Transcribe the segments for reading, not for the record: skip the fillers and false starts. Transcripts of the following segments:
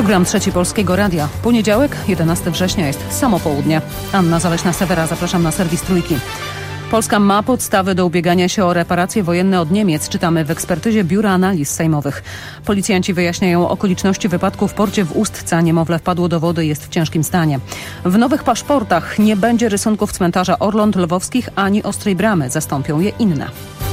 Program Trzeci Polskiego Radia. Poniedziałek, 11 września jest samo południe. Anna Zaleśna-Sewera, zapraszam na serwis Trójki. Polska ma podstawy do ubiegania się o reparacje wojenne od Niemiec, czytamy w ekspertyzie Biura Analiz Sejmowych. Policjanci wyjaśniają okoliczności wypadku w porcie w Ustce. Niemowlę wpadło do wody i jest w ciężkim stanie. W nowych paszportach nie będzie rysunków cmentarza Orląt Lwowskich ani Ostrej Bramy. Zastąpią je inne.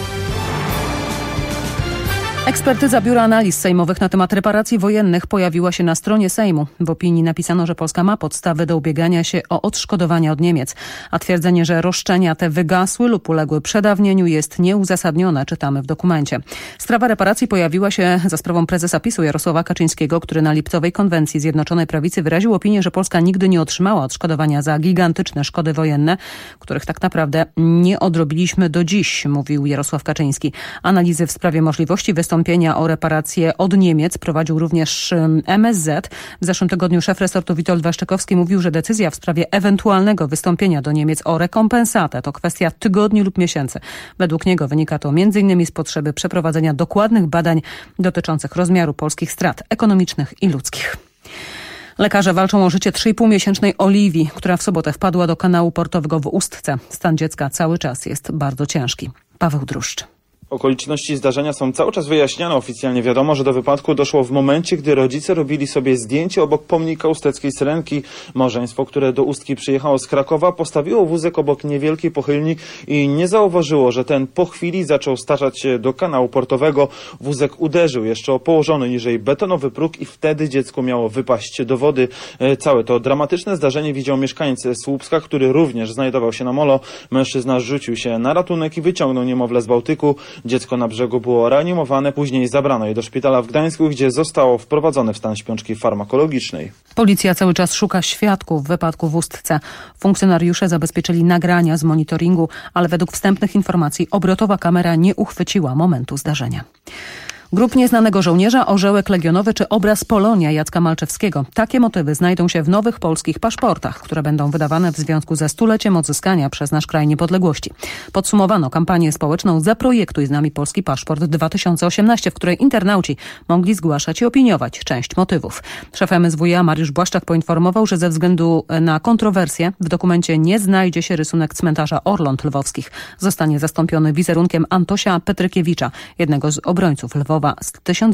Ekspertyza Biura Analiz Sejmowych na temat reparacji wojennych pojawiła się na stronie Sejmu. W opinii napisano, że Polska ma podstawy do ubiegania się o odszkodowania od Niemiec, a twierdzenie, że roszczenia te wygasły lub uległy przedawnieniu jest nieuzasadnione, czytamy w dokumencie. Sprawa reparacji pojawiła się za sprawą prezesa PiS-u Jarosława Kaczyńskiego, który na lipcowej konwencji Zjednoczonej Prawicy wyraził opinię, że Polska nigdy nie otrzymała odszkodowania za gigantyczne szkody wojenne, których tak naprawdę nie odrobiliśmy do dziś, mówił Jarosław Kaczyński. Analizy w sprawie możliwości wystąpienia o reparacje od Niemiec prowadził również MSZ. W zeszłym tygodniu szef resortu Witold Waszczykowski mówił, że decyzja w sprawie ewentualnego wystąpienia do Niemiec o rekompensatę to kwestia tygodni lub miesięcy. Według niego wynika to m.in. z potrzeby przeprowadzenia dokładnych badań dotyczących rozmiaru polskich strat ekonomicznych i ludzkich. Lekarze walczą o życie 3,5-miesięcznej Oliwii, która w sobotę wpadła do kanału portowego w Ustce. Stan dziecka cały czas jest bardzo ciężki. Paweł Druszcz. Okoliczności zdarzenia są cały czas wyjaśniane. Oficjalnie wiadomo, że do wypadku doszło w momencie, gdy rodzice robili sobie zdjęcie obok pomnika usteckiej Syrenki. Małżeństwo, które do Ustki przyjechało z Krakowa, postawiło wózek obok niewielkiej pochyłni i nie zauważyło, że ten po chwili zaczął staczać się do kanału portowego. Wózek uderzył jeszcze o położony niżej betonowy próg i wtedy dziecko miało wypaść do wody. Całe to dramatyczne zdarzenie widział mieszkaniec Słupska, który również znajdował się na molo. Mężczyzna rzucił się na ratunek i wyciągnął niemowlę z Bałtyku. Dziecko na brzegu było reanimowane, później zabrano je do szpitala w Gdańsku, gdzie zostało wprowadzone w stan śpiączki farmakologicznej. Policja cały czas szuka świadków wypadku w Ustce. Funkcjonariusze zabezpieczyli nagrania z monitoringu, ale według wstępnych informacji obrotowa kamera nie uchwyciła momentu zdarzenia. Grób nieznanego żołnierza, orzełek legionowy czy obraz Polonia Jacka Malczewskiego. Takie motywy znajdą się w nowych polskich paszportach, które będą wydawane w związku ze stuleciem odzyskania przez nasz kraj niepodległości. Podsumowano kampanię społeczną Zaprojektuj z nami polski paszport 2018, w której internauci mogli zgłaszać i opiniować część motywów. Szef MSWiA Mariusz Błaszczak poinformował, że ze względu na kontrowersje w dokumencie nie znajdzie się rysunek cmentarza Orląt Lwowskich. Zostanie zastąpiony wizerunkiem Antosia Petrykiewicza, jednego z obrońców Lwowa z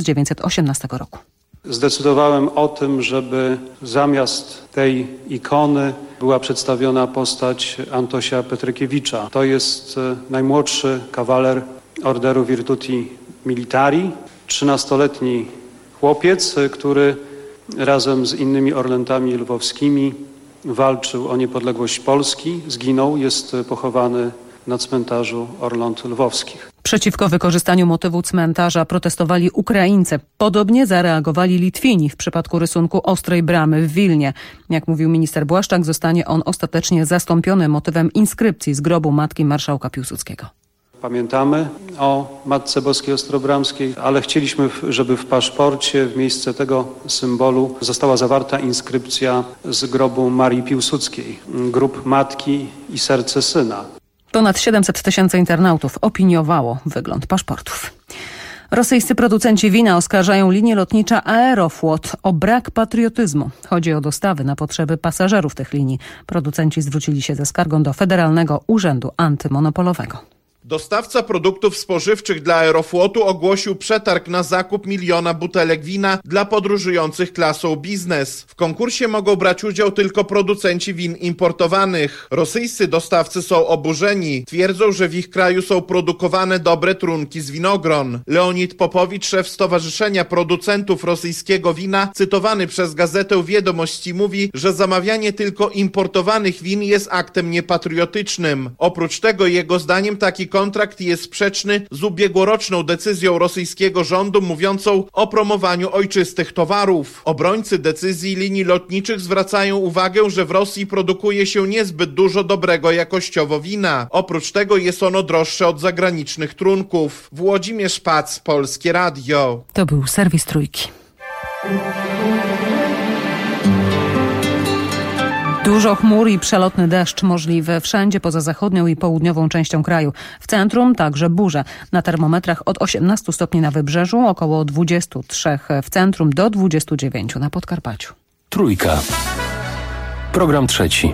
1918 roku. Zdecydowałem o tym, żeby zamiast tej ikony była przedstawiona postać Antosia Petrykiewicza. To jest najmłodszy kawaler Orderu Virtuti Militari, 13-letni chłopiec, który razem z innymi orlętami lwowskimi walczył o niepodległość Polski, zginął, jest pochowany na cmentarzu Orląt Lwowskich. Przeciwko wykorzystaniu motywu cmentarza protestowali Ukraińcy. Podobnie zareagowali Litwini w przypadku rysunku Ostrej Bramy w Wilnie. Jak mówił minister Błaszczak, zostanie on ostatecznie zastąpiony motywem inskrypcji z grobu matki marszałka Piłsudskiego. Pamiętamy o Matce Boskiej Ostrobramskiej, ale chcieliśmy, żeby w paszporcie w miejsce tego symbolu została zawarta inskrypcja z grobu Marii Piłsudskiej. Grób matki i serce syna. Ponad 700 tysięcy internautów opiniowało wygląd paszportów. Rosyjscy producenci wina oskarżają linię lotnicza Aeroflot o brak patriotyzmu. Chodzi o dostawy na potrzeby pasażerów tych linii. Producenci zwrócili się ze skargą do Federalnego Urzędu Antymonopolowego. Dostawca produktów spożywczych dla Aeroflotu ogłosił przetarg na zakup 1 000 000 butelek wina dla podróżujących klasą biznes. W konkursie mogą brać udział tylko producenci win importowanych. Rosyjscy dostawcy są oburzeni. Twierdzą, że w ich kraju są produkowane dobre trunki z winogron. Leonid Popowicz, szef Stowarzyszenia Producentów Rosyjskiego Wina, cytowany przez gazetę Wiadomości, mówi, że zamawianie tylko importowanych win jest aktem niepatriotycznym. Oprócz tego, jego zdaniem, taki kontrakt jest sprzeczny z ubiegłoroczną decyzją rosyjskiego rządu mówiącą o promowaniu ojczystych towarów. Obrońcy decyzji linii lotniczych zwracają uwagę, że w Rosji produkuje się niezbyt dużo dobrego jakościowo wina. Oprócz tego jest ono droższe od zagranicznych trunków. Włodzimierz Pac, Polskie Radio. To był serwis Trójki. Dużo chmur i przelotny deszcz możliwy wszędzie poza zachodnią i południową częścią kraju. W centrum także burze. Na termometrach od 18 stopni na wybrzeżu, około 23 w centrum do 29 na Podkarpaciu. Trójka. Program trzeci.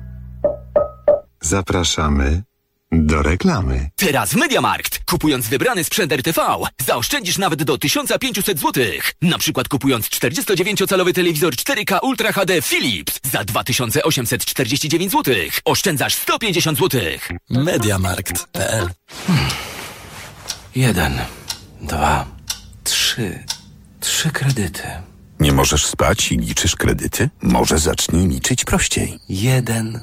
Zapraszamy do reklamy. Teraz w MediaMarkt. Kupując wybrany sprzęt RTV, zaoszczędzisz nawet do 1500 zł. Na przykład kupując 49-calowy telewizor 4K Ultra HD Philips za 2849 zł. Oszczędzasz 150 zł. MediaMarkt.pl 1, 2, 3. 3 kredyty. Nie możesz spać i liczysz kredyty? Może zacznij liczyć prościej. 1.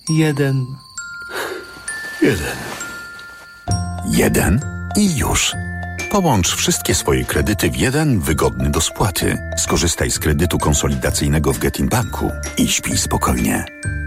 1 i już. Połącz wszystkie swoje kredyty w jeden wygodny do spłaty. Skorzystaj z kredytu konsolidacyjnego w Getin Banku i śpij spokojnie.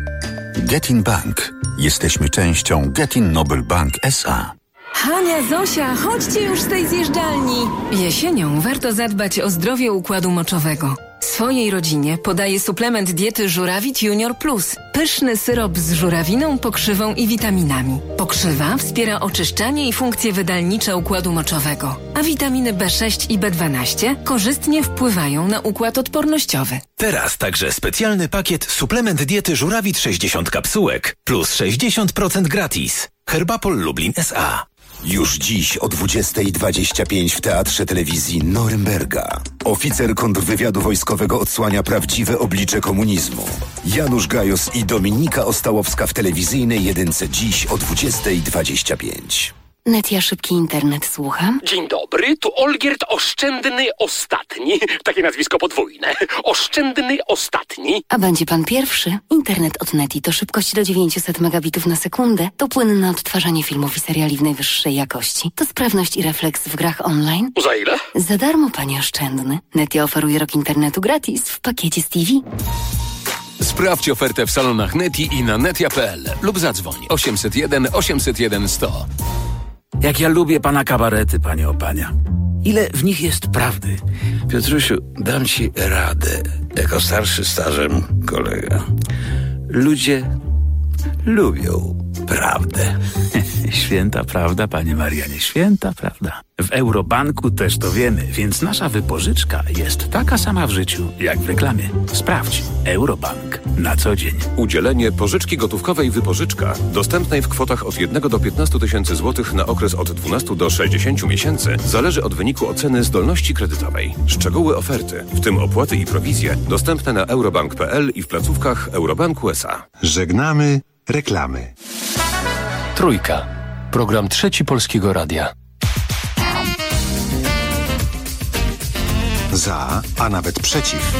Getin Bank. Jesteśmy częścią Getin Nobel Bank S.A. Hania, Zosia, chodźcie już z tej zjeżdżalni. Jesienią warto zadbać o zdrowie układu moczowego. Swojej rodzinie podaję suplement diety Żurawit Junior Plus. Pyszny syrop z żurawiną, pokrzywą i witaminami. Pokrzywa wspiera oczyszczanie i funkcje wydalnicze układu moczowego, a witaminy B6 i B12 korzystnie wpływają na układ odpornościowy. Teraz także specjalny pakiet suplement diety Żurawit 60 kapsułek plus 60% gratis. Herbapol Lublin S.A. Już dziś o 20:25 w Teatrze Telewizji Norymberga. Oficer kontrwywiadu wojskowego odsłania prawdziwe oblicze komunizmu. Janusz Gajos i Dominika Ostałowska w telewizyjnej jedynce dziś o 20:25. Netia Szybki Internet, słucham. Dzień dobry, tu Olgierd Oszczędny Ostatni. Takie nazwisko podwójne. Oszczędny Ostatni. A będzie pan pierwszy? Internet od Neti to szybkość do 900 megabitów na sekundę, to płynne odtwarzanie filmów i seriali w najwyższej jakości, to sprawność i refleks w grach online. Za ile? Za darmo, panie Oszczędny. Netia oferuje rok internetu gratis w pakiecie z TV. Sprawdź ofertę w salonach Neti i na netia.pl lub zadzwoń 801 801 100. Jak ja lubię pana kabarety, panie Opania. Ile w nich jest prawdy? Piotrusiu, dam ci radę, jako starszy stażem kolega. Ludzie lubią prawdę. Święta prawda, panie Marianie, święta prawda. W Eurobanku też to wiemy, więc nasza wypożyczka jest taka sama w życiu, jak w reklamie. Sprawdź. Eurobank. Na co dzień. Udzielenie pożyczki gotówkowej wypożyczka, dostępnej w kwotach od 1 do 15 tysięcy złotych na okres od 12 do 60 miesięcy, zależy od wyniku oceny zdolności kredytowej. Szczegóły oferty, w tym opłaty i prowizje, dostępne na eurobank.pl i w placówkach Eurobanku S.A. Żegnamy reklamy. Trójka. Program trzeci Polskiego Radia. Za, a nawet przeciw.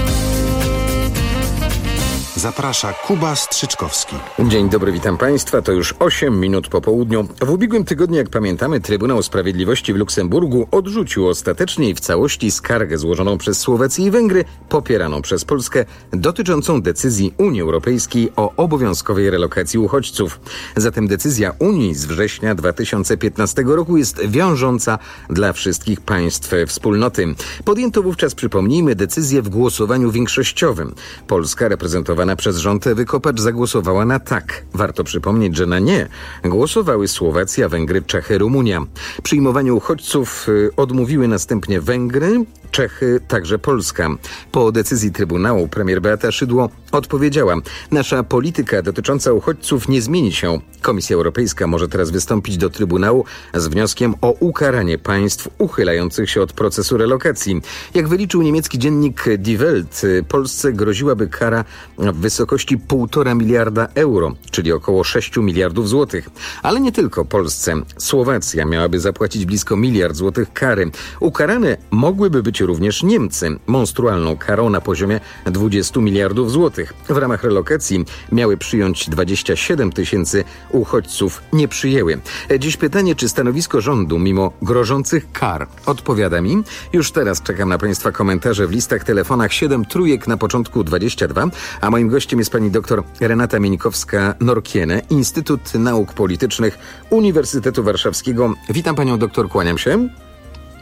Zaprasza Kuba Strzyczkowski. Dzień dobry, witam Państwa. To już 8 minut po południu. W ubiegłym tygodniu, jak pamiętamy, Trybunał Sprawiedliwości w Luksemburgu odrzucił ostatecznie i w całości skargę złożoną przez Słowację i Węgry, popieraną przez Polskę, dotyczącą decyzji Unii Europejskiej o obowiązkowej relokacji uchodźców. Zatem decyzja Unii z września 2015 roku jest wiążąca dla wszystkich państw wspólnoty. Podjęto wówczas, przypomnijmy, decyzję w głosowaniu większościowym. Polska, reprezentowana przez rząd Ewy Kopacz, zagłosowała na tak. Warto przypomnieć, że na nie głosowały Słowacja, Węgry, Czechy, Rumunia. Przyjmowaniu uchodźców odmówiły następnie Węgry, Czechy, także Polska. Po decyzji Trybunału premier Beata Szydło odpowiedziała: nasza polityka dotycząca uchodźców nie zmieni się. Komisja Europejska może teraz wystąpić do Trybunału z wnioskiem o ukaranie państw uchylających się od procesu relokacji. Jak wyliczył niemiecki dziennik Die Welt, Polsce groziłaby kara w wysokości 1,5 miliarda euro, czyli około 6 miliardów złotych. Ale nie tylko Polsce. Słowacja miałaby zapłacić blisko 1 miliard złotych kary. Ukarane mogłyby być również Niemcy, monstrualną karą na poziomie 20 miliardów złotych. W ramach relokacji miały przyjąć 27 tysięcy uchodźców, nie przyjęły. Dziś pytanie, czy stanowisko rządu, mimo grożących kar, odpowiada mi? Już teraz czekam na Państwa komentarze w listach, telefonach 7 trójek na początku 22, a moim gościem jest pani dr Renata Mieńkowska-Norkiene, Instytut Nauk Politycznych Uniwersytetu Warszawskiego. Witam panią doktor, kłaniam się.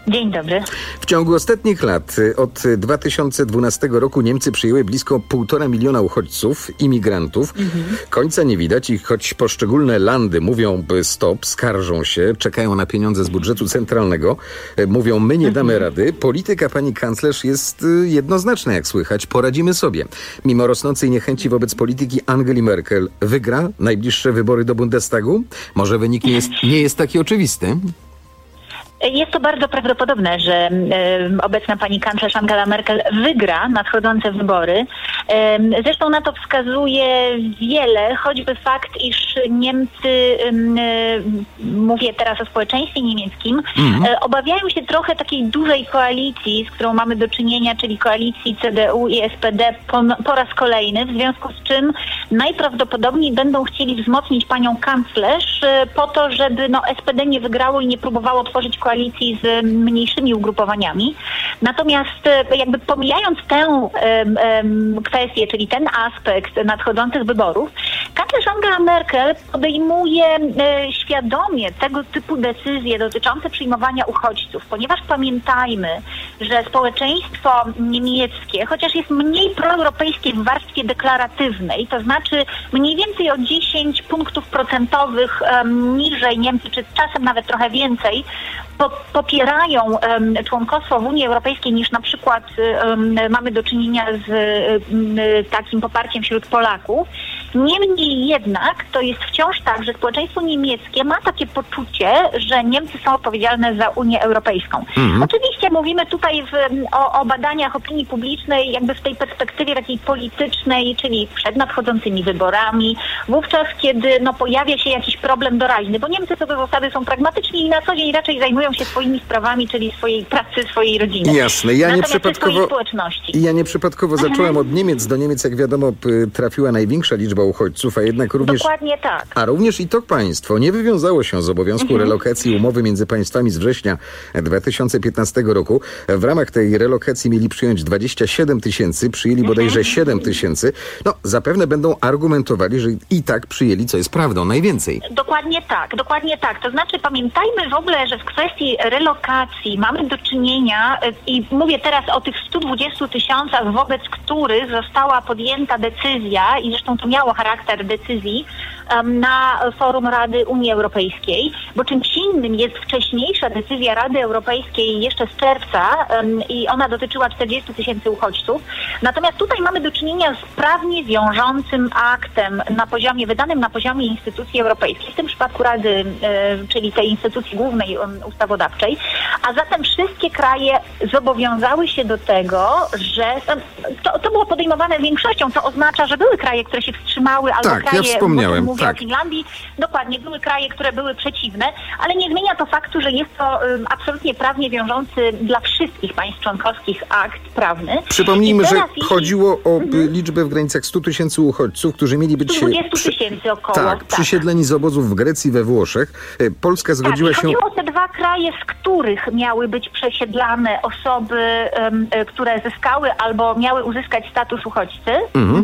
Dzień dobry. W ciągu ostatnich lat, od 2012 roku Niemcy przyjęły blisko 1,5 miliona uchodźców, imigrantów. Końca nie widać i choć poszczególne landy mówią stop, skarżą się, czekają na pieniądze z budżetu centralnego, mówią my nie damy rady, polityka pani kanclerz jest jednoznaczna, jak słychać, poradzimy sobie. Mimo rosnącej niechęci wobec polityki Angeli Merkel wygra najbliższe wybory do Bundestagu? Może wynik nie jest taki oczywisty? Jest to bardzo prawdopodobne, że obecna pani kanclerz Angela Merkel wygra nadchodzące wybory. Zresztą na to wskazuje wiele, choćby fakt, iż Niemcy, mówię teraz o społeczeństwie niemieckim, obawiają się trochę takiej dużej koalicji, z którą mamy do czynienia, czyli koalicji CDU i SPD po raz kolejny, w związku z czym najprawdopodobniej będą chcieli wzmocnić panią kanclerz po to, żeby SPD nie wygrało i nie próbowało tworzyć koalicji z mniejszymi ugrupowaniami. Natomiast jakby pomijając tę kwestię, czyli ten aspekt nadchodzących wyborów, kanclerz Angela Merkel podejmuje świadomie tego typu decyzje dotyczące przyjmowania uchodźców, ponieważ pamiętajmy, że społeczeństwo niemieckie, chociaż jest mniej proeuropejskie w warstwie deklaratywnej, to znaczy mniej więcej o 10 punktów procentowych niżej Niemcy, czy czasem nawet trochę więcej, popierają członkostwo w Unii Europejskiej niż na przykład mamy do czynienia z takim poparciem wśród Polaków. Niemniej jednak to jest wciąż tak, że społeczeństwo niemieckie ma takie poczucie, że Niemcy są odpowiedzialne za Unię Europejską. Oczywiście mówimy tutaj o badaniach opinii publicznej jakby w tej perspektywie takiej politycznej, czyli przed nadchodzącymi wyborami, wówczas kiedy pojawia się jakiś problem doraźny, bo Niemcy co do zasady są pragmatyczni i na co dzień raczej zajmują się swoimi sprawami, czyli swojej pracy, swojej rodziny. Jasne. Ja nieprzypadkowo zacząłem od Niemiec. Do Niemiec, jak wiadomo, trafiła największa liczba uchodźców, a jednak również... Dokładnie tak. A również i to państwo nie wywiązało się z obowiązku relokacji umowy między państwami z września 2015 roku. W ramach tej relokacji mieli przyjąć 27 tysięcy, przyjęli bodajże 7 tysięcy. Zapewne będą argumentowali, że i tak przyjęli, co jest prawdą, najwięcej. Dokładnie tak. To znaczy pamiętajmy w ogóle, że w kwestii relokacji mamy do czynienia, i mówię teraz o tych 120 tysiącach, wobec których została podjęta decyzja, i zresztą to miało charakter decyzji na forum Rady Unii Europejskiej, bo czymś innym jest wcześniejsza decyzja Rady Europejskiej jeszcze z czerwca i ona dotyczyła 40 tysięcy uchodźców. Natomiast tutaj mamy do czynienia z prawnie wiążącym aktem wydanym na poziomie instytucji europejskiej, w tym przypadku Rady, czyli tej instytucji głównej ustawodawczej, a zatem wszystkie kraje zobowiązały się do tego, że to było podejmowane większością, co oznacza, że były kraje, które się wstrzymały, albo kraje, ja wspomniałem, mówię o Finlandii, dokładnie, były kraje, które były przeciwne, ale nie zmienia to faktu, że jest to absolutnie prawnie wiążący dla wszystkich państw członkowskich akt prawny. Przypomnijmy, że chodziło o liczbę w granicach 100 tysięcy uchodźców, którzy mieli być 120 tysięcy około. Przysiedleni z obozów w Grecji, we Włoszech. Polska zgodziła się... Chodziło o te dwa kraje, z których miały być przesiedlane osoby, które zyskały albo miały uzyskać status uchodźcy.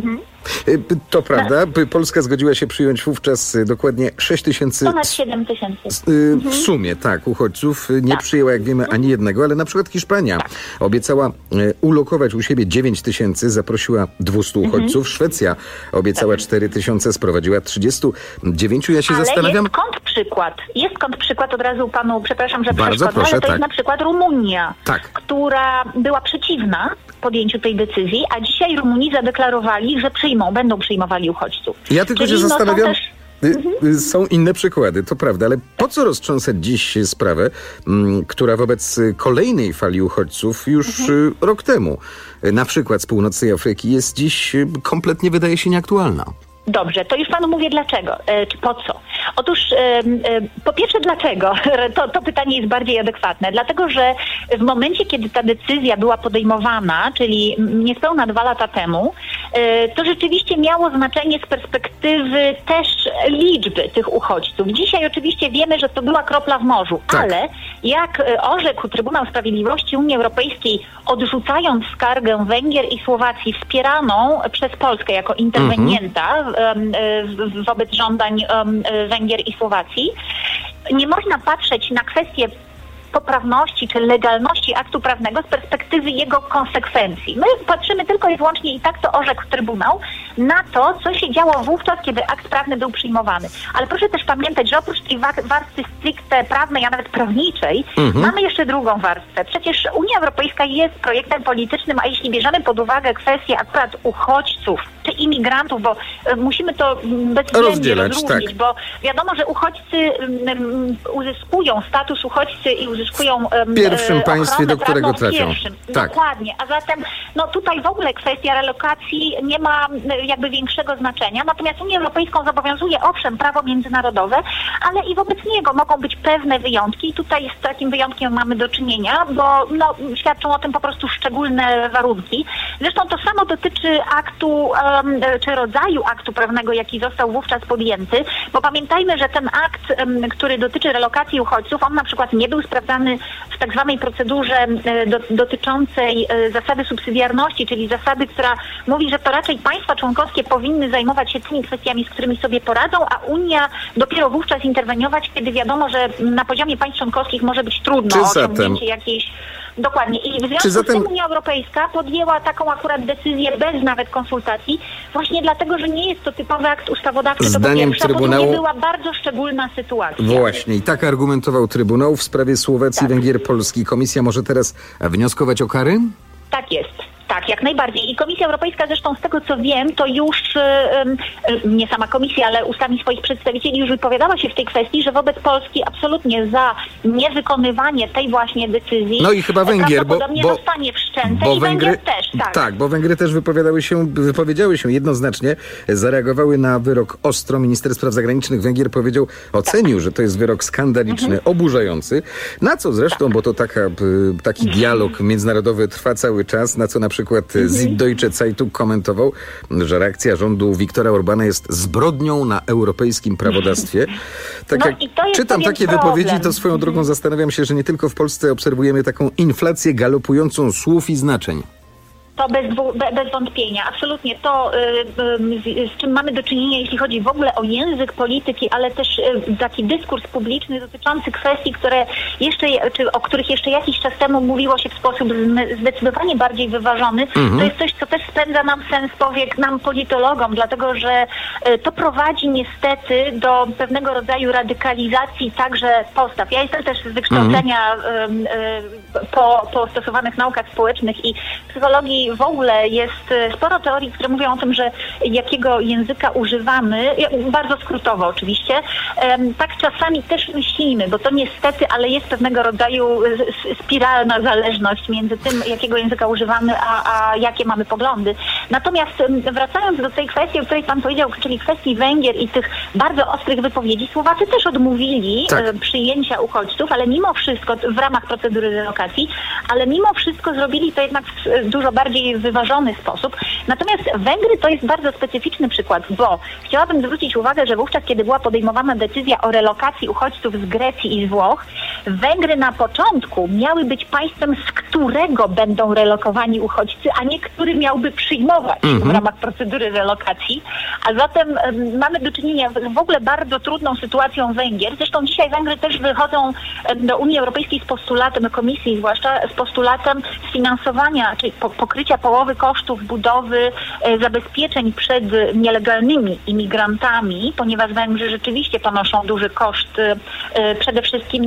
To prawda. Polska zgodziła się przyjąć wówczas dokładnie 6 tysięcy... Ponad 7 tysięcy. W sumie, uchodźców. Nie przyjęła, jak wiemy, ani jednego, ale na przykład Hiszpania obiecała ulokować u siebie 9 tysięcy, zaprosiła 200 uchodźców. Szwecja obiecała 4 tysiące, sprowadziła 39. Ja się zastanawiam... Jest kontrprzykład, od razu panu, przepraszam, że bardzo przeszkodzę, proszę, ale to jest na przykład Rumunia, która była przeciwna podjęciu tej decyzji, a dzisiaj Rumuni zadeklarowali, że będą przyjmowali uchodźców. Ja tylko się zastanawiam, są inne przykłady, to prawda, ale po co roztrząsać dziś sprawę, która wobec kolejnej fali uchodźców już rok temu, na przykład z północnej Afryki, jest dziś kompletnie, wydaje się, nieaktualna? Dobrze, to już panu mówię dlaczego, czy po co. Otóż po pierwsze dlaczego? To pytanie jest bardziej adekwatne. Dlatego, że w momencie, kiedy ta decyzja była podejmowana, czyli niespełna 2 lata temu, to rzeczywiście miało znaczenie z perspektywy też liczby tych uchodźców. Dzisiaj oczywiście wiemy, że to była kropla w morzu, ale jak orzekł Trybunał Sprawiedliwości Unii Europejskiej, odrzucając skargę Węgier i Słowacji wspieraną przez Polskę jako interwenienta wobec żądań Węgier i Słowacji, nie można patrzeć na kwestię poprawności czy legalności aktu prawnego z perspektywy jego konsekwencji. My patrzymy tylko i wyłącznie, i tak to orzekł Trybunał, na to, co się działo wówczas, kiedy akt prawny był przyjmowany. Ale proszę też pamiętać, że oprócz tej warstwy stricte prawnej, a nawet prawniczej, mamy jeszcze drugą warstwę. Przecież Unia Europejska jest projektem politycznym, a jeśli bierzemy pod uwagę kwestię akurat uchodźców czy imigrantów, bo musimy to bezwzględnie rozróżnić, bo wiadomo, że uchodźcy uzyskują status uchodźcy i uzyskują w pierwszym państwie, do którego trafią. Tak. Dokładnie. A zatem tutaj w ogóle kwestia relokacji nie ma jakby większego znaczenia. Natomiast Unię Europejską zobowiązuje owszem prawo międzynarodowe, ale i wobec niego mogą być pewne wyjątki. I tutaj z takim wyjątkiem mamy do czynienia, bo świadczą o tym po prostu szczególne warunki. Zresztą to samo dotyczy aktu, czy rodzaju aktu prawnego, jaki został wówczas podjęty, bo pamiętajmy, że ten akt, który dotyczy relokacji uchodźców, on na przykład nie był sprawdzany w tak zwanej procedurze dotyczącej zasady subsydiarności, czyli zasady, która mówi, że to raczej państwa członkowskie powinny zajmować się tymi kwestiami, z którymi sobie poradzą, a Unia dopiero wówczas interweniować, kiedy wiadomo, że na poziomie państw członkowskich może być trudno osiągnięcie jakiejś... Dokładnie. I w związku z tym Unia Europejska podjęła taką akurat decyzję bez nawet konsultacji, właśnie dlatego, że nie jest to typowy akt ustawodawczy. Zdaniem Trybunału to była bardzo szczególna sytuacja. Właśnie. I tak argumentował Trybunał w sprawie Słowacji, Węgier, Polski. Komisja może teraz wnioskować o kary? Tak jest. Tak, jak najbardziej. I Komisja Europejska zresztą z tego co wiem, to już nie sama Komisja, ale ustami swoich przedstawicieli już wypowiadała się w tej kwestii, że wobec Polski absolutnie za niewykonywanie tej właśnie decyzji i chyba Węgier, prawdopodobnie zostanie wszczęte i Węgier też, tak. Tak, bo Węgry też wypowiedziały się jednoznacznie, zareagowały na wyrok ostro. Minister spraw zagranicznych Węgier ocenił, że to jest wyrok skandaliczny, oburzający. Na co zresztą, bo to taki dialog międzynarodowy trwa cały czas, na co na przykład Süddeutsche Zeitung komentował, że reakcja rządu Viktora Orbana jest zbrodnią na europejskim prawodawstwie. Tak jak czytam takie wypowiedzi, to swoją drogą zastanawiam się, że nie tylko w Polsce obserwujemy taką inflację galopującą słów i znaczeń. To bez wątpienia. Absolutnie to, z czym mamy do czynienia, jeśli chodzi w ogóle o język polityki, ale też taki dyskurs publiczny dotyczący kwestii, o których jeszcze jakiś czas temu mówiło się w sposób zdecydowanie bardziej wyważony. To jest coś, co też spędza nam sens powiek nam politologom, dlatego że to prowadzi niestety do pewnego rodzaju radykalizacji także postaw. Ja jestem też z wykształcenia po stosowanych naukach społecznych i psychologii w ogóle jest sporo teorii, które mówią o tym, że jakiego języka używamy, bardzo skrótowo oczywiście, tak czasami też myślimy, bo to niestety, ale jest pewnego rodzaju spiralna zależność między tym, jakiego języka używamy, a jakie mamy poglądy. Natomiast wracając do tej kwestii, o której pan powiedział, czyli kwestii Węgier i tych bardzo ostrych wypowiedzi, Słowacy też odmówili przyjęcia uchodźców, ale mimo wszystko w ramach procedury relokacji, ale mimo wszystko zrobili to jednak w dużo bardziej wyważony sposób. Natomiast Węgry to jest bardzo specyficzny przykład, bo chciałabym zwrócić uwagę, że wówczas, kiedy była podejmowana decyzja o relokacji uchodźców z Grecji i z Włoch, Węgry na początku miały być państwem, z którego będą relokowani uchodźcy, a nie który miałby przyjmować w ramach procedury relokacji. A zatem mamy do czynienia z w ogóle bardzo trudną sytuacją Węgier. Zresztą dzisiaj Węgry też wychodzą do Unii Europejskiej z postulatem, do Komisji zwłaszcza, z postulatem sfinansowania, czyli pokrycia połowy kosztów budowy zabezpieczeń przed nielegalnymi imigrantami, ponieważ Węgrzy rzeczywiście ponoszą duży koszt przede wszystkim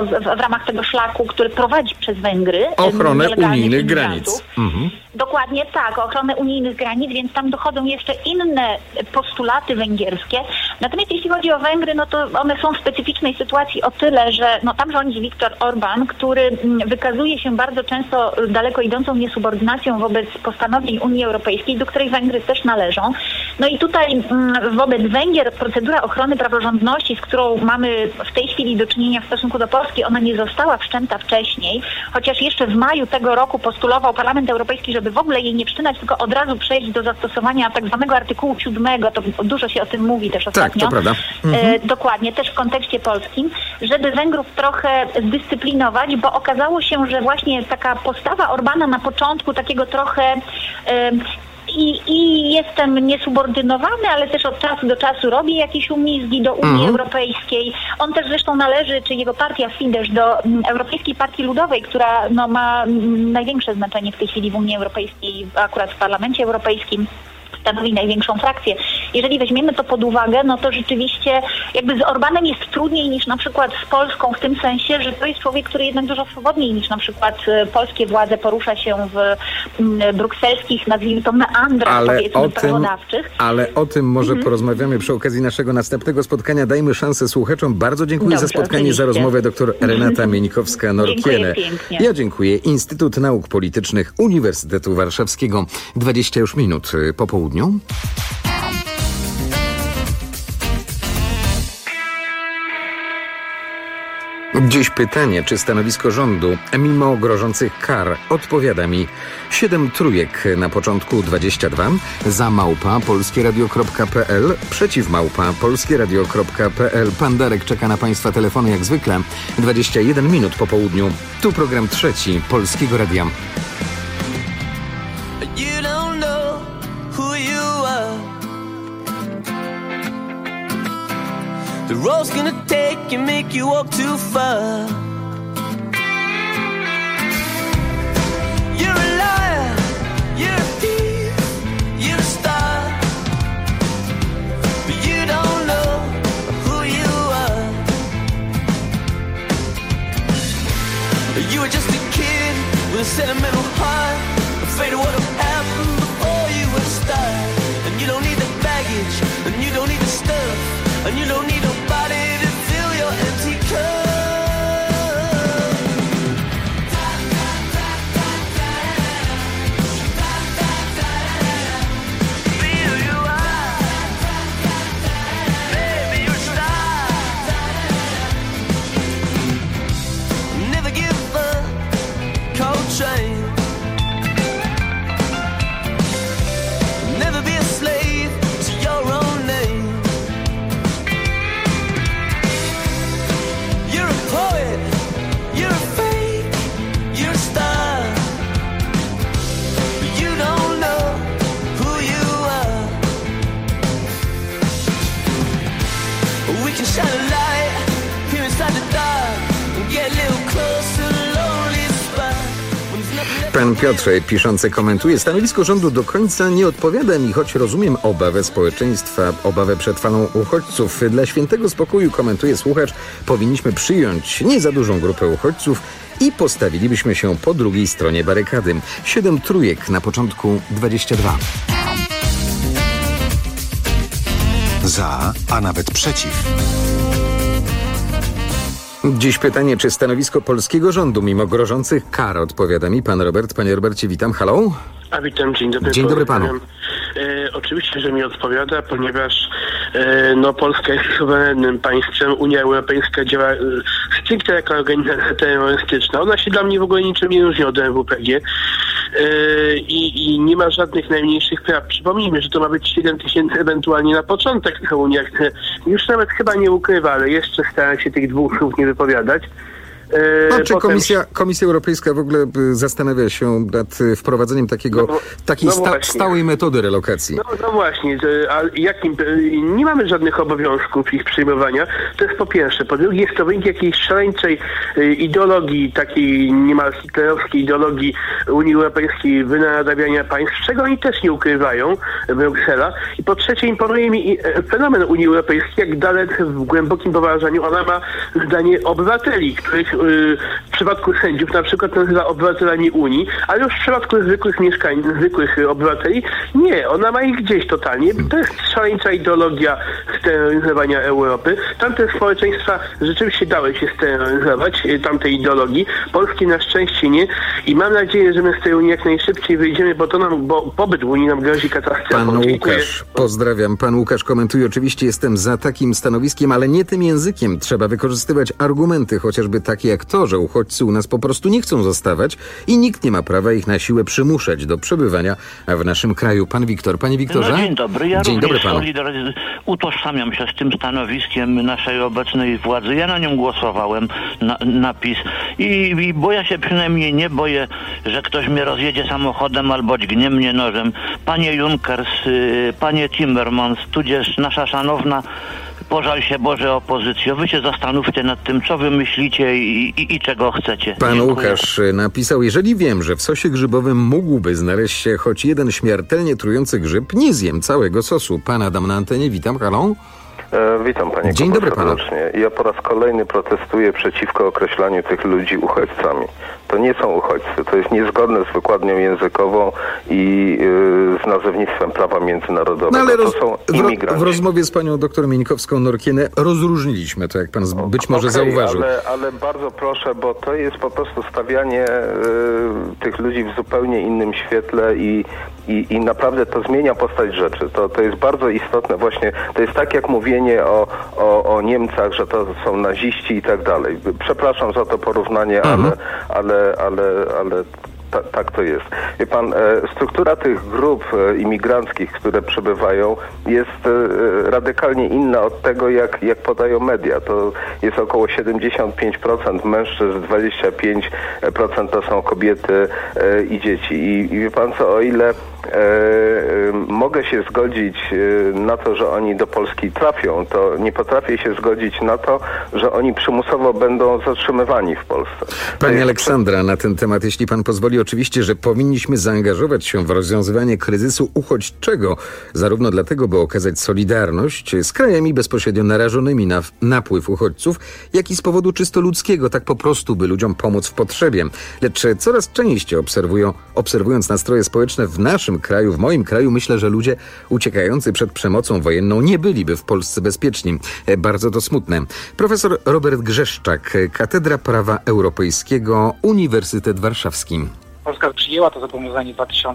w ramach tego szlaku, który prowadzi przez Węgry. Ochronę unijnych granic. Dokładnie tak, ochronę unijnych granic, więc tam dochodzą jeszcze inne postulaty węgierskie. Natomiast jeśli chodzi o Węgry, no to one są w specyficznej sytuacji o tyle, że tam rządzi Viktor Orbán, który wykazuje się bardzo często daleko idącą niesubordynacją wobec postanowień Unii Europejskiej, do której Węgry też należą. No i tutaj wobec Węgier procedura ochrony praworządności, z którą mamy w tej chwili do czynienia w stosunku do Polski, ona nie została wszczęta wcześniej, chociaż jeszcze w maju tego roku postulował Parlament Europejski, żeby w ogóle jej nie wszczynać, tylko od razu przejść do zastosowania tak zwanego artykułu 7. To dużo się o tym mówi też ostatnio. Tak, to prawda. Dokładnie, też w kontekście polskim, żeby Węgrów trochę zdyscyplinować, bo okazało się, że właśnie taka postawa Orbána na początku takiego trochę I jestem niesubordynowany, ale też od czasu do czasu robię jakieś umizgi do Unii Europejskiej. On też zresztą należy, czy jego partia Fidesz, do Europejskiej Partii Ludowej, która ma największe znaczenie w tej chwili w Unii Europejskiej, akurat w Parlamencie Europejskim. Stanowi największą frakcję. Jeżeli weźmiemy to pod uwagę, no to rzeczywiście jakby z Orbanem jest trudniej niż na przykład z Polską w tym sensie, że to jest człowiek, który jednak dużo swobodniej niż na przykład polskie władze porusza się w brukselskich, nazwijmy to meandrach, powiedzmy, prawodawczych. Ale o tym może porozmawiamy przy okazji naszego następnego spotkania. Dajmy szansę słuchaczom. Bardzo dziękuję za spotkanie, oczywiście. Za rozmowę dr Renata Mieńkowska-Norkiene. Ja dziękuję. Instytut Nauk Politycznych Uniwersytetu Warszawskiego. 20 już minut po południu. Dziś pytanie, czy stanowisko rządu, mimo grożących kar, odpowiada mi 7 trójek na początku 22, za @polskieradio.pl, przeciw @polskieradio.pl. Pan Darek czeka na Państwa telefony jak zwykle. 21 minut po południu. Tu program trzeci Polskiego Radia. The road's gonna take and make you walk too far. You're a liar, you're a thief, you're a star, but you don't know who you are. You were just a kid with a sentimental heart, afraid of what'll happen before you would start. And you don't need the baggage, and you don't need the stuff, and you don't need nobody to fill your empty cup. Be who you are. Baby, you're a star. Never give up, Coltrane. Never be a slave to your own name. You're a poet, you're a fake, you're a star, but you don't know who you are. We can shine a light here inside the dark and get a little closer to the lonely spot. Pan Piotr piszący komentuje, stanowisko rządu do końca nie odpowiada mi, choć rozumiem obawę społeczeństwa, obawę przed falą uchodźców. Dla świętego spokoju, komentuje słuchacz, powinniśmy przyjąć nie za dużą grupę uchodźców i postawilibyśmy się po drugiej stronie barykady. 7 trójek na początku 22. Za, a nawet przeciw. Dziś pytanie, czy stanowisko polskiego rządu mimo grożących kar, odpowiada mi pan Robert. Panie Robercie, witam. Halo? A witam, dzień dobry. Dzień dobry panu. Oczywiście, że mi odpowiada, ponieważ Polska jest suwerennym państwem, Unia Europejska działa stricte jako organizacja terrorystyczna. Ona się dla mnie w ogóle niczym nie różni od MWPG i nie ma żadnych najmniejszych praw. Przypomnijmy, że to ma być 7 000 ewentualnie na początek, co Unia już nawet chyba nie ukrywa, ale jeszcze stara się tych dwóch słów nie wypowiadać. Czy Komisja Europejska w ogóle zastanawia się nad wprowadzeniem takiej stałej metody relokacji? No właśnie, nie mamy żadnych obowiązków ich przyjmowania. To jest po pierwsze. Po drugie, jest to wynik jakiejś szaleńczej ideologii, takiej niemal hitlerowskiej ideologii Unii Europejskiej, wynaradawiania państw, czego oni też nie ukrywają, Bruksela. I po trzecie, imponuje mi fenomen Unii Europejskiej, jak dalece w głębokim poważaniu ona ma zdanie obywateli, których w przypadku sędziów na przykład nazywa obywatelami Unii, ale już w przypadku zwykłych mieszkańców, zwykłych obywateli nie, ona ma ich gdzieś totalnie. To jest szaleńcza ideologia steroryzowania Europy. Tamte społeczeństwa rzeczywiście dały się steroryzować tamtej ideologii. Polskie na szczęście nie i mam nadzieję, że my z tej Unii jak najszybciej wyjdziemy, bo pobyt w Unii nam grozi katastrofą. Pan Łukasz, pozdrawiam. Pan Łukasz komentuje, oczywiście jestem za takim stanowiskiem, ale nie tym językiem. Trzeba wykorzystywać argumenty, chociażby takie takie jak to, że uchodźcy u nas po prostu nie chcą zostawać i nikt nie ma prawa ich na siłę przymuszać do przebywania w naszym kraju. Pan Wiktor. Panie Wiktorze? No, dzień dobry. Ja dzień również dobry panu. utożsamiam się z tym stanowiskiem naszej obecnej władzy. Ja na nią głosowałem, na PiS. I boję się, przynajmniej nie boję, że ktoś mnie rozjedzie samochodem albo dźgnie mnie nożem. Panie Junkers, panie Timmermans, tudzież nasza szanowna, pożal się Boże opozycjo, wy się zastanówcie nad tym, co wy myślicie i czego chcecie. Pan Dziękuję. Łukasz napisał, jeżeli wiem, że w sosie grzybowym mógłby znaleźć się choć jeden śmiertelnie trujący grzyb, nie zjem całego sosu. Pan Adam na antenie, witam, halo? Witam panie. Dzień dobry panu. Ja po raz kolejny protestuję przeciwko określaniu tych ludzi uchodźcami. To nie są uchodźcy, to jest niezgodne z wykładnią językową i z nazewnictwem prawa międzynarodowego. No ale to są imigranci. w rozmowie z panią doktor Mieńkowską-Norkienę rozróżniliśmy to, jak pan być może zauważył. Ale bardzo proszę, bo to jest po prostu stawianie tych ludzi w zupełnie innym świetle i naprawdę to zmienia postać rzeczy. To jest bardzo istotne właśnie. To jest tak jak mówienie o Niemcach, że to są naziści i tak dalej. Przepraszam za to porównanie, ale tak to jest. Wie pan, struktura tych grup imigranckich, które przybywają, jest radykalnie inna od tego, jak podają media. To jest około 75% mężczyzn, 25% to są kobiety i dzieci. I wie pan co, o ile mogę się zgodzić na to, że oni do Polski trafią, to nie potrafię się zgodzić na to, że oni przymusowo będą zatrzymywani w Polsce. Pani Aleksandra, na ten temat, jeśli pan pozwoli, oczywiście, że powinniśmy zaangażować się w rozwiązywanie kryzysu uchodźczego, zarówno dlatego, by okazać solidarność z krajami bezpośrednio narażonymi na napływ uchodźców, jak i z powodu czysto ludzkiego, tak po prostu, by ludziom pomóc w potrzebie. Lecz coraz częściej obserwując nastroje społeczne w naszym kraju, w moim kraju, myślę, że ludzie uciekający przed przemocą wojenną nie byliby w Polsce bezpieczni. Bardzo to smutne. Profesor Robert Grzeszczak, Katedra Prawa Europejskiego, Uniwersytet Warszawski. Polska przyjęła to zobowiązanie w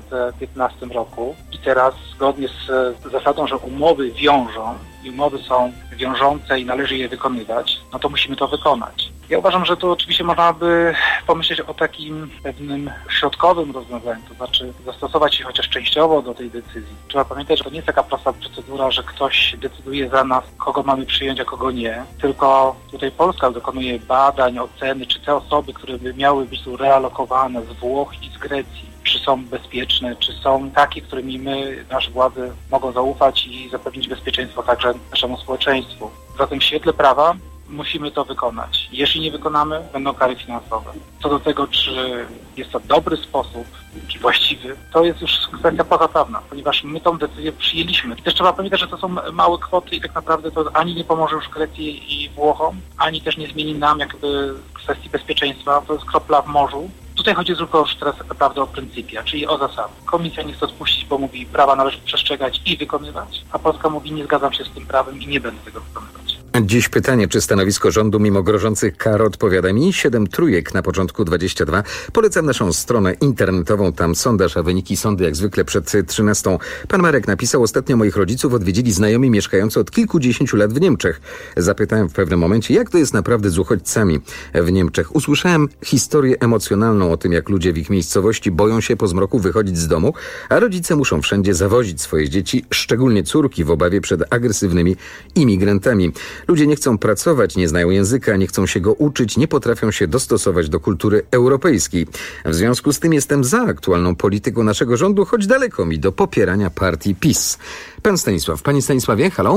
2015 roku i teraz zgodnie z zasadą, że umowy wiążą i umowy są wiążące i należy je wykonywać, no to musimy to wykonać. Ja uważam, że tu oczywiście można by pomyśleć o takim pewnym środkowym rozwiązaniu, to znaczy zastosować się chociaż częściowo do tej decyzji. Trzeba pamiętać, że to nie jest taka prosta procedura, że ktoś decyduje za nas, kogo mamy przyjąć, a kogo nie, tylko tutaj Polska dokonuje badań, oceny, czy te osoby, które by miały być tu realokowane z Włoch i z Grecji, czy są bezpieczne, czy są takie, którymi nasze władze mogą zaufać i zapewnić bezpieczeństwo także naszemu społeczeństwu. Zatem w świetle prawa musimy to wykonać. Jeśli nie wykonamy, będą kary finansowe. Co do tego, czy jest to dobry sposób, czy właściwy, to jest już kwestia pozaprawna, ponieważ my tą decyzję przyjęliśmy. I też trzeba pamiętać, że to są małe kwoty i tak naprawdę to ani nie pomoże już Grecji i Włochom, ani też nie zmieni nam jakby kwestii bezpieczeństwa. To jest kropla w morzu. Tutaj chodzi tylko już teraz tak naprawdę o pryncypia, czyli o zasady. Komisja nie chce odpuścić, bo mówi, prawa należy przestrzegać i wykonywać, a Polska mówi, nie zgadzam się z tym prawem i nie będę tego wykonywać. Dziś pytanie, czy stanowisko rządu mimo grożących kar odpowiada mi? 7 trójek na początku 22. Polecam naszą stronę internetową, tam sondaż, a wyniki sądy jak zwykle przed 13. Pan Marek napisał, ostatnio moich rodziców odwiedzili znajomi mieszkający od kilkudziesięciu lat w Niemczech. Zapytałem w pewnym momencie, jak to jest naprawdę z uchodźcami w Niemczech. Usłyszałem historię emocjonalną o tym, jak ludzie w ich miejscowości boją się po zmroku wychodzić z domu, a rodzice muszą wszędzie zawozić swoje dzieci, szczególnie córki, w obawie przed agresywnymi imigrantami. Ludzie nie chcą pracować, nie znają języka, nie chcą się go uczyć, nie potrafią się dostosować do kultury europejskiej. W związku z tym jestem za aktualną polityką naszego rządu, choć daleko mi do popierania partii PiS. Pan Stanisław. Panie Stanisławie, halo?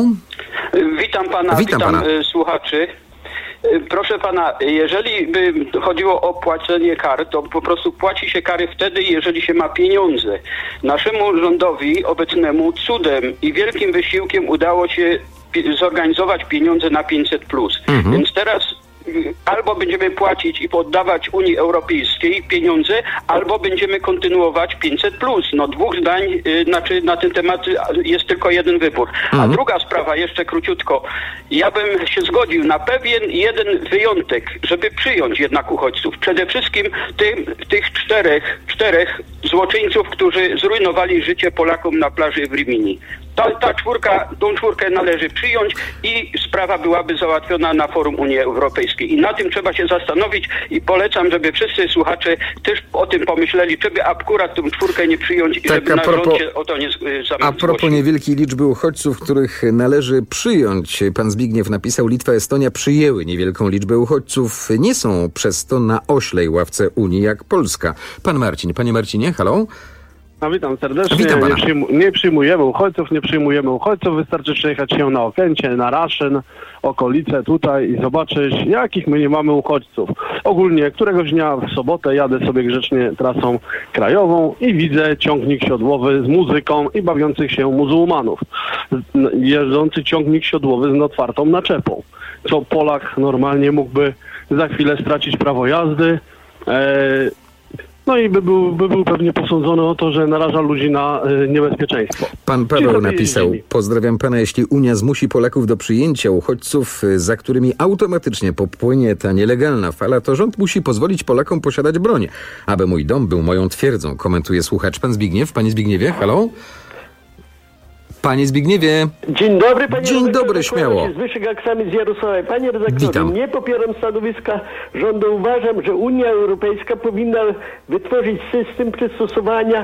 Witam pana. Słuchaczy. Proszę pana, jeżeli by chodziło o płacenie kar, to po prostu płaci się kary wtedy, jeżeli się ma pieniądze. Naszemu rządowi obecnemu cudem i wielkim wysiłkiem udało się zorganizować pieniądze na 500+. Więc teraz albo będziemy płacić i poddawać Unii Europejskiej pieniądze, albo będziemy kontynuować 500+. No dwóch zdań, na ten temat jest tylko jeden wybór. A druga sprawa, jeszcze króciutko. Ja bym się zgodził na pewien jeden wyjątek, żeby przyjąć jednak uchodźców. Przede wszystkim tych czterech złoczyńców, którzy zrujnowali życie Polakom na plaży w Rimini. Tą czwórkę należy przyjąć i sprawa byłaby załatwiona na forum Unii Europejskiej. I na tym trzeba się zastanowić i polecam, żeby wszyscy słuchacze też o tym pomyśleli, żeby akurat tą czwórkę nie przyjąć i żeby na rządzie o to nie zamiast. A propos niewielkiej liczby uchodźców, których należy przyjąć, pan Zbigniew napisał, Litwa, Estonia przyjęły niewielką liczbę uchodźców. Nie są przez to na oślej ławce Unii jak Polska. Pan Marcin. Panie Marcinie, halo? No, witam serdecznie. Witam pana. Nie przyjmujemy uchodźców. Wystarczy przejechać się na Okęcie, na Raszyn, okolice tutaj i zobaczyć, jakich my nie mamy uchodźców. Ogólnie któregoś dnia w sobotę jadę sobie grzecznie trasą krajową i widzę ciągnik siodłowy z muzyką i bawiących się muzułmanów. Jeżdżący ciągnik siodłowy z otwartą naczepą. Co Polak normalnie mógłby za chwilę stracić prawo jazdy. No i by był pewnie posądzony o to, że naraża ludzi na niebezpieczeństwo. Pan Paweł napisał, pozdrawiam pana, jeśli Unia zmusi Polaków do przyjęcia uchodźców, za którymi automatycznie popłynie ta nielegalna fala, to rząd musi pozwolić Polakom posiadać broń, aby mój dom był moją twierdzą, komentuje słuchacz. Pan Zbigniew, panie Zbigniewie, halo? Panie Zbigniewie. Dzień dobry, panie Dzień dobry, śmiało. Zbyszek Aksamy z Jarosława. Panie redaktorze, witam. Nie popieram stanowiska rządu. Uważam, że Unia Europejska powinna wytworzyć system przystosowania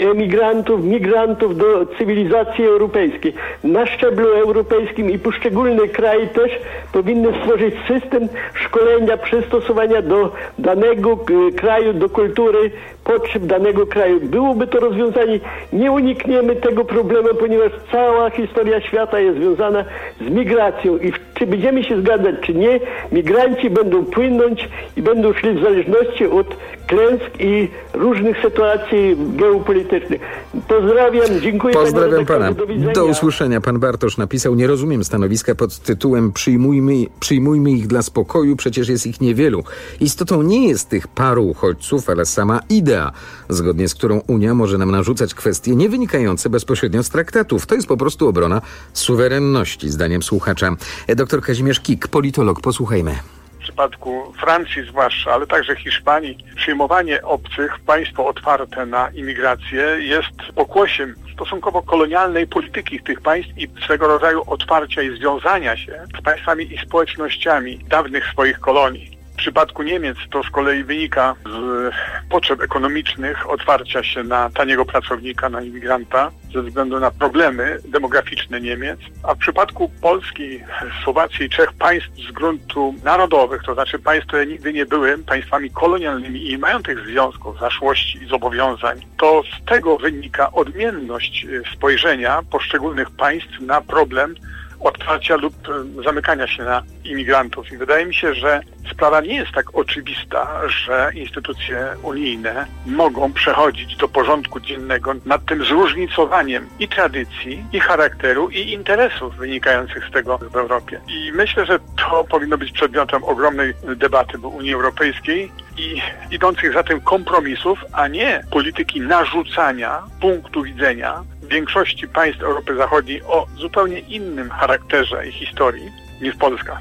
migrantów do cywilizacji europejskiej. Na szczeblu europejskim i poszczególne kraje też powinny stworzyć system szkolenia, przystosowania do danego kraju, do kultury, potrzeb danego kraju. Byłoby to rozwiązanie. Nie unikniemy tego problemu, ponieważ cała historia świata jest związana z migracją i czy będziemy się zgadzać, czy nie, migranci będą płynąć i będą szli w zależności od klęsk i różnych sytuacji geopolitycznych. Pozdrawiam, dziękuję. Pozdrawiam pana. Do usłyszenia. Pan Bartosz napisał, nie rozumiem stanowiska pod tytułem przyjmujmy ich dla spokoju, przecież jest ich niewielu. Istotą nie jest tych paru uchodźców, ale sama idea, zgodnie z którą Unia może nam narzucać kwestie nie wynikające bezpośrednio z traktatów. To jest po prostu obrona suwerenności, zdaniem słuchacza. Dr Kazimierz Kik, politolog, posłuchajmy. W przypadku Francji zwłaszcza, ale także Hiszpanii, przyjmowanie obcych, państwo otwarte na imigrację jest pokłosiem stosunkowo kolonialnej polityki tych państw i swego rodzaju otwarcia i związania się z państwami i społecznościami dawnych swoich kolonii. W przypadku Niemiec to z kolei wynika z potrzeb ekonomicznych, otwarcia się na taniego pracownika, na imigranta, ze względu na problemy demograficzne Niemiec. A w przypadku Polski, Słowacji i Czech, państw z gruntu narodowych, to znaczy państw, które nigdy nie były państwami kolonialnymi i mają tych związków, zaszłości i zobowiązań, to z tego wynika odmienność spojrzenia poszczególnych państw na problem otwarcia lub zamykania się na imigrantów. I wydaje mi się, że sprawa nie jest tak oczywista, że instytucje unijne mogą przechodzić do porządku dziennego nad tym zróżnicowaniem i tradycji, i charakteru, i interesów wynikających z tego w Europie. I myślę, że to powinno być przedmiotem ogromnej debaty w Unii Europejskiej i idących za tym kompromisów, a nie polityki narzucania punktu widzenia większości państw Europy Zachodniej o zupełnie innym charakterze i historii niż Polska.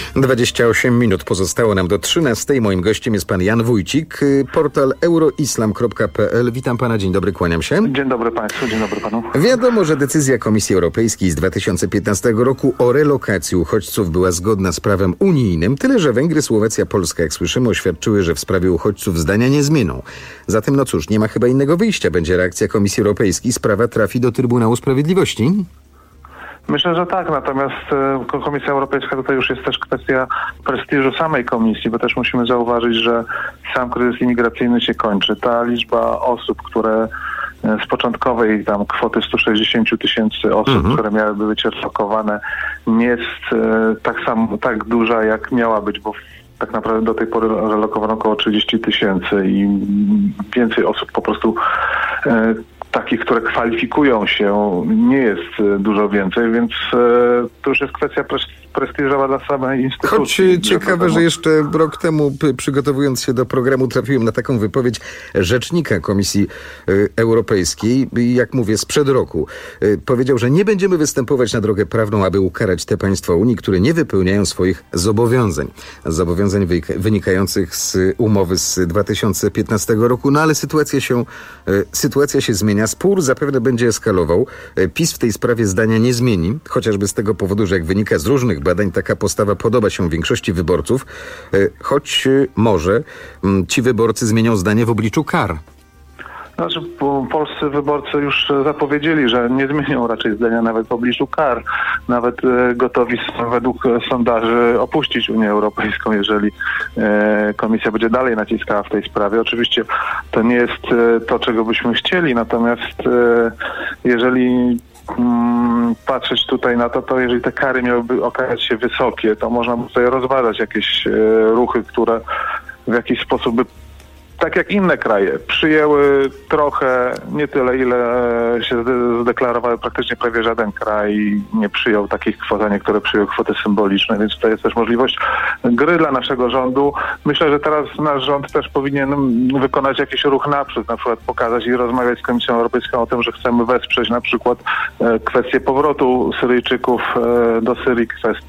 28 minut pozostało nam do 13. Moim gościem jest pan Jan Wójcik, portal euroislam.pl. Witam pana, dzień dobry, kłaniam się. Dzień dobry państwu, dzień dobry panu. Wiadomo, że decyzja Komisji Europejskiej z 2015 roku o relokacji uchodźców była zgodna z prawem unijnym, tyle że Węgry, Słowacja, Polska, jak słyszymy, oświadczyły, że w sprawie uchodźców zdania nie zmienią. Zatem no cóż, nie ma chyba innego wyjścia. Będzie reakcja Komisji Europejskiej, sprawa trafi do Trybunału Sprawiedliwości? Myślę, że tak, natomiast Komisja Europejska tutaj już jest też kwestia prestiżu samej komisji, bo też musimy zauważyć, że sam kryzys imigracyjny się kończy. Ta liczba osób, które z początkowej tam kwoty 160 000 osób, które miałyby być relokowane, nie jest tak duża, jak miała być, bo tak naprawdę do tej pory relokowano około 30 000 i więcej osób po prostu takich, które kwalifikują się, nie jest dużo więcej, więc to już jest kwestia prestiżowa dla samej instytucji. Choć ciekawe, że jeszcze rok temu, przygotowując się do programu, trafiłem na taką wypowiedź rzecznika Komisji Europejskiej, jak mówię, sprzed roku. Powiedział, że nie będziemy występować na drogę prawną, aby ukarać te państwa Unii, które nie wypełniają swoich zobowiązań wynikających z umowy z 2015 roku. No ale sytuacja się zmienia. Spór zapewne będzie eskalował. PiS w tej sprawie zdania nie zmieni, chociażby z tego powodu, że jak wynika z różnych badań, taka postawa podoba się większości wyborców, choć może ci wyborcy zmienią zdanie w obliczu kar. Znaczy, polscy wyborcy już zapowiedzieli, że nie zmienią raczej zdania nawet w obliczu kar. Nawet gotowi są według sondaży opuścić Unię Europejską, jeżeli Komisja będzie dalej naciskała w tej sprawie. Oczywiście to nie jest to, czego byśmy chcieli, natomiast jeżeli patrzeć tutaj na to, jeżeli te kary miałyby okazać się wysokie, to można by tutaj rozważać jakieś ruchy, które w jakiś sposób by, tak jak inne kraje, przyjęły trochę, nie tyle, ile się zdeklarowały, praktycznie prawie żaden kraj nie przyjął takich kwot, a niektóre przyjął kwoty symboliczne, więc to jest też możliwość gry dla naszego rządu. Myślę, że teraz nasz rząd też powinien wykonać jakiś ruch naprzód, na przykład pokazać i rozmawiać z Komisją Europejską o tym, że chcemy wesprzeć na przykład kwestię powrotu Syryjczyków do Syrii,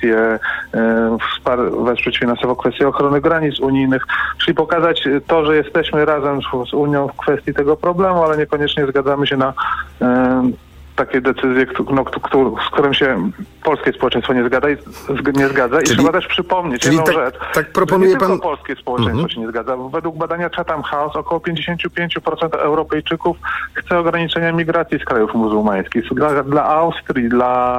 wesprzeć finansowo kwestię ochrony granic unijnych, czyli pokazać to, że jesteśmy razem z Unią w kwestii tego problemu, ale niekoniecznie zgadzamy się na takie decyzje, z którym się polskie społeczeństwo nie zgadza i trzeba też przypomnieć jedną rzecz, tak proponuje że nie pan... tylko polskie społeczeństwo się nie zgadza. Według badania Chatham House około 55% Europejczyków chce ograniczenia migracji z krajów muzułmańskich. Dla Austrii, dla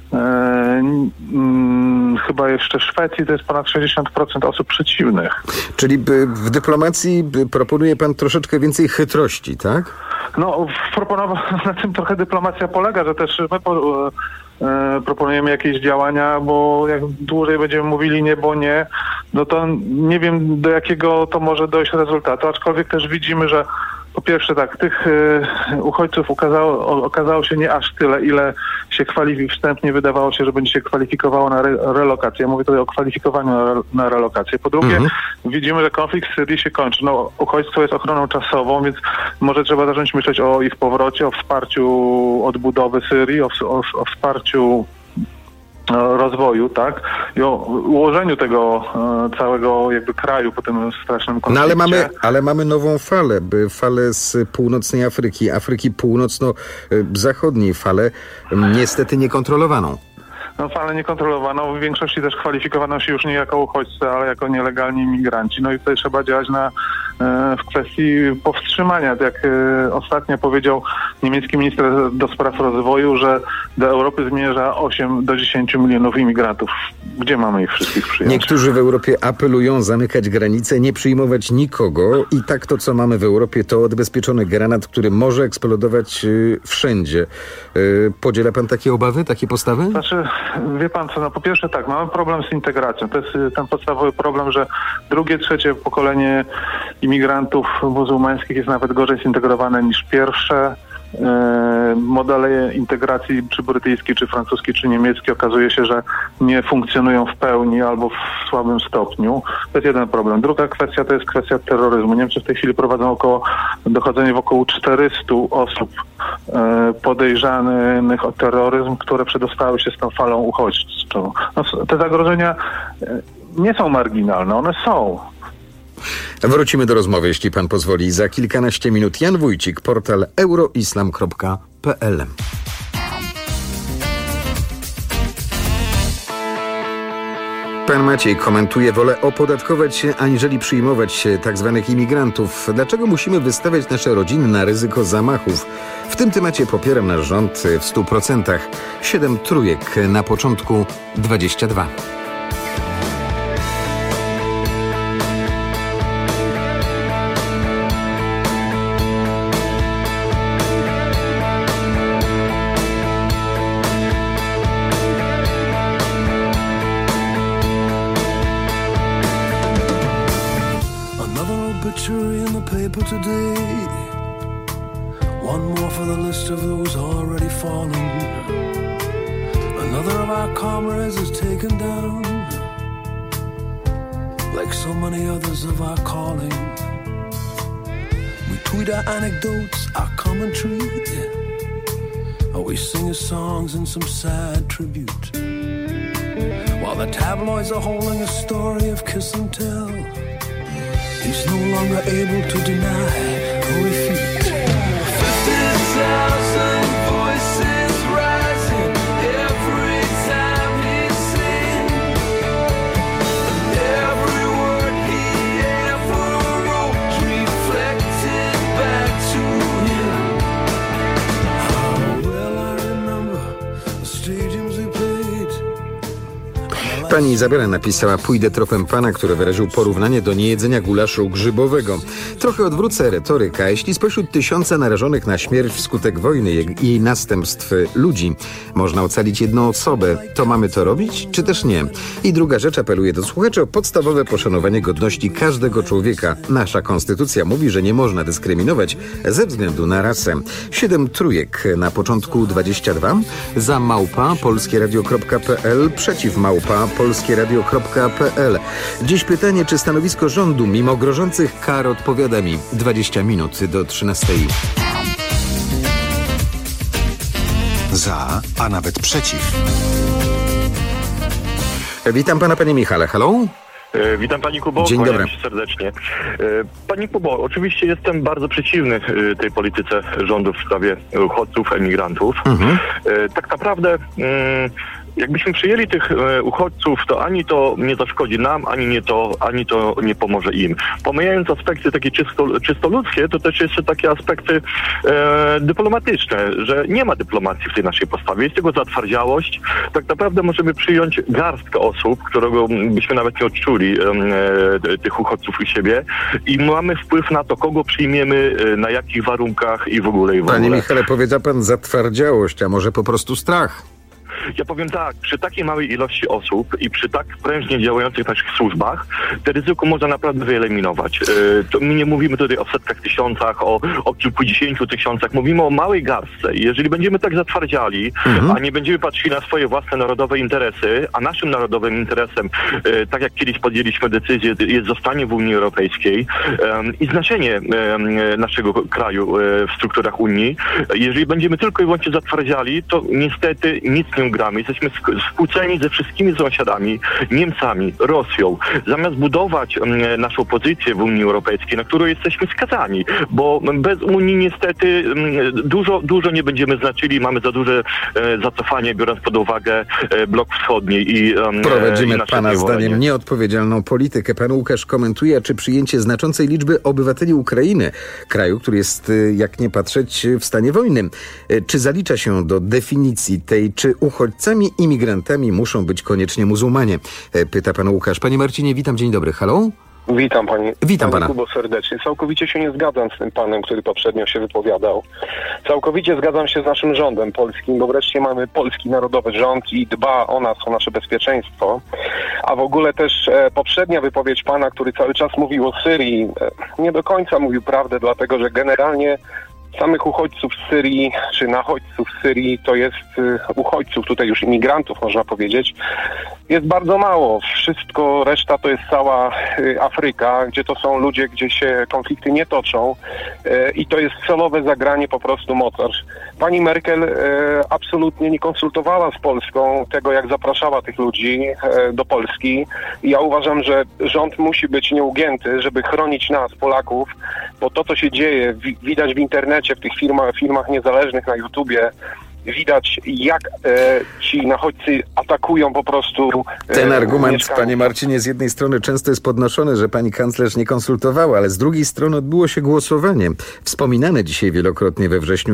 chyba jeszcze Szwecji to jest ponad 60% osób przeciwnych. Czyli w dyplomacji proponuje pan troszeczkę więcej chytrości, tak? No, na tym trochę dyplomacja polega, że też my proponujemy jakieś działania, bo jak dłużej będziemy mówili nie, bo nie, no to nie wiem, do jakiego to może dojść rezultatu, aczkolwiek też widzimy, że po pierwsze tak, tych uchodźców okazało się nie aż tyle, ile się wstępnie wydawało się, że będzie się kwalifikowało na relokację. Ja mówię tutaj o kwalifikowaniu na relokację. Po drugie, widzimy, że konflikt w Syrii się kończy. No, uchodźstwo jest ochroną czasową, więc może trzeba zacząć myśleć o ich powrocie, o wsparciu odbudowy Syrii, o wsparciu rozwoju, tak? I o ułożeniu tego całego jakby kraju po tym strasznym konflikcie. No ale mamy nową falę z północnej Afryki północno-zachodniej, falę niestety niekontrolowaną. No, falę niekontrolowaną, w większości też kwalifikowano się już nie jako uchodźcy, ale jako nielegalni imigranci. No i tutaj trzeba działać w kwestii powstrzymania. Jak ostatnio powiedział niemiecki minister do spraw rozwoju, że do Europy zmierza 8 do 10 milionów imigrantów. Gdzie mamy ich wszystkich przyjąć? Niektórzy w Europie apelują zamykać granice, nie przyjmować nikogo i tak to, co mamy w Europie, to odbezpieczony granat, który może eksplodować wszędzie. Podziela pan takie obawy, takie postawy? Znaczy, wie pan co, no po pierwsze tak, mamy problem z integracją. To jest ten podstawowy problem, że drugie, trzecie pokolenie imigrantów muzułmańskich jest nawet gorzej zintegrowane niż pierwsze. Modele integracji czy brytyjski, czy francuski, czy niemiecki okazuje się, że nie funkcjonują w pełni albo w słabym stopniu. To jest jeden problem. Druga kwestia to jest kwestia terroryzmu. Niemcy w tej chwili prowadzą dochodzenie w około 400 osób podejrzanych o terroryzm, które przedostały się z tą falą uchodźczą. No, te zagrożenia nie są marginalne, one są. Wrócimy do rozmowy, jeśli pan pozwoli. Za kilkanaście minut Jan Wójcik, portal euroislam.pl. Pan Maciej komentuje: wolę opodatkować się, aniżeli przyjmować tak zwanych imigrantów. Dlaczego musimy wystawiać nasze rodziny na ryzyko zamachów? W tym temacie popieram nasz rząd w 100%. 7 trójek na początku 22. Today, one more for the list of those already fallen. Another of our comrades is taken down, like so many others of our calling. We tweet our anecdotes, our commentary, or we sing his songs in some sad tribute, while the tabloids are holding a story of kiss and tell. He's no longer able to deny or refute. 50,000 voices rising every time he sings, and every word he ever wrote reflected back to him. How well I remember the stadiums he played. Pani Izabela napisała: pójdę tropem pana, który wyraził porównanie do niejedzenia gulaszu grzybowego. Trochę odwrócę retorykę. Jeśli spośród 1000 narażonych na śmierć wskutek wojny i jej następstw ludzi można ocalić jedną osobę, to mamy to robić, czy też nie? I druga rzecz, apeluję do słuchaczy o podstawowe poszanowanie godności każdego człowieka. Nasza konstytucja mówi, że nie można dyskryminować ze względu na rasę. 7 trójek na początku 22, za małpa polskieradio.pl, przeciw małpa polskieradio.pl. Dziś pytanie, czy stanowisko rządu mimo grożących kar odpowiada mi. 20 minut do 13. Za, a nawet przeciw. Witam pana, panie Michale. Halo? Witam pani Kubo, dzień dobry. Kłaniam się serdecznie. Pani Kubo, oczywiście jestem bardzo przeciwny tej polityce rządu w sprawie uchodźców, emigrantów. Tak naprawdę jakbyśmy przyjęli tych uchodźców, to ani to nie zaszkodzi nam, ani to nie pomoże im. Pomijając aspekty takie czysto ludzkie, to też jeszcze takie aspekty dyplomatyczne, że nie ma dyplomacji w tej naszej postawie. Jest tylko zatwardziałość. Tak naprawdę możemy przyjąć garstkę osób, którego byśmy nawet nie odczuli, tych uchodźców u siebie, i mamy wpływ na to, kogo przyjmiemy, na jakich warunkach i w ogóle. Panie Michale, powiedział pan zatwardziałość, a może po prostu strach? Ja powiem tak, przy takiej małej ilości osób i przy tak prężnie działających naszych służbach, te ryzyko można naprawdę wyeliminować. To my nie mówimy tutaj o setkach tysiącach, o kilkudziesięciu tysiącach, mówimy o małej garstce. I jeżeli będziemy tak zatwardziali, a nie będziemy patrzyli na swoje własne narodowe interesy, a naszym narodowym interesem, tak jak kiedyś podjęliśmy decyzję, jest zostanie w Unii Europejskiej i znaczenie naszego kraju w strukturach Unii, jeżeli będziemy tylko i wyłącznie zatwardziali, to niestety nic nie gramy. Jesteśmy skłóceni ze wszystkimi sąsiadami, Niemcami, Rosją. Zamiast budować naszą pozycję w Unii Europejskiej, na którą jesteśmy skazani, bo bez Unii niestety dużo nie będziemy znaczyli. Mamy za duże zacofanie, biorąc pod uwagę blok wschodni i prowadzimy pana zdaniem nieodpowiedzialną politykę. Pan Łukasz komentuje, czy przyjęcie znaczącej liczby obywateli Ukrainy, kraju, który jest, jak nie patrzeć, w stanie wojny, czy zalicza się do definicji tej, czy uchodźcami, imigrantami muszą być koniecznie muzułmanie? Pyta pan Łukasz. Panie Marcinie, witam, dzień dobry. Halo? Witam pani. Witam pana. Kubo, serdecznie. Całkowicie się nie zgadzam z tym panem, który poprzednio się wypowiadał. Całkowicie zgadzam się z naszym rządem polskim, bo wreszcie mamy polski narodowy rząd i dba o nas, o nasze bezpieczeństwo. A w ogóle też poprzednia wypowiedź pana, który cały czas mówił o Syrii, nie do końca mówił prawdę, dlatego że generalnie samych uchodźców z Syrii, czy nachodźców z Syrii, to jest uchodźców, tutaj już imigrantów można powiedzieć, jest bardzo mało. Wszystko, reszta to jest cała Afryka, gdzie to są ludzie, gdzie się konflikty nie toczą i to jest celowe zagranie po prostu mocarstw. Pani Merkel absolutnie nie konsultowała z Polską tego, jak zapraszała tych ludzi do Polski. I ja uważam, że rząd musi być nieugięty, żeby chronić nas, Polaków, bo to, co się dzieje, widać w internecie, w tych filmach niezależnych na YouTubie, widać, jak ci nachodźcy atakują po prostu ten argument, mieszkańców. panie Marcinie, z jednej strony często jest podnoszony, że pani kanclerz nie konsultowała, ale z drugiej strony odbyło się głosowanie. Wspominane dzisiaj wielokrotnie we wrześniu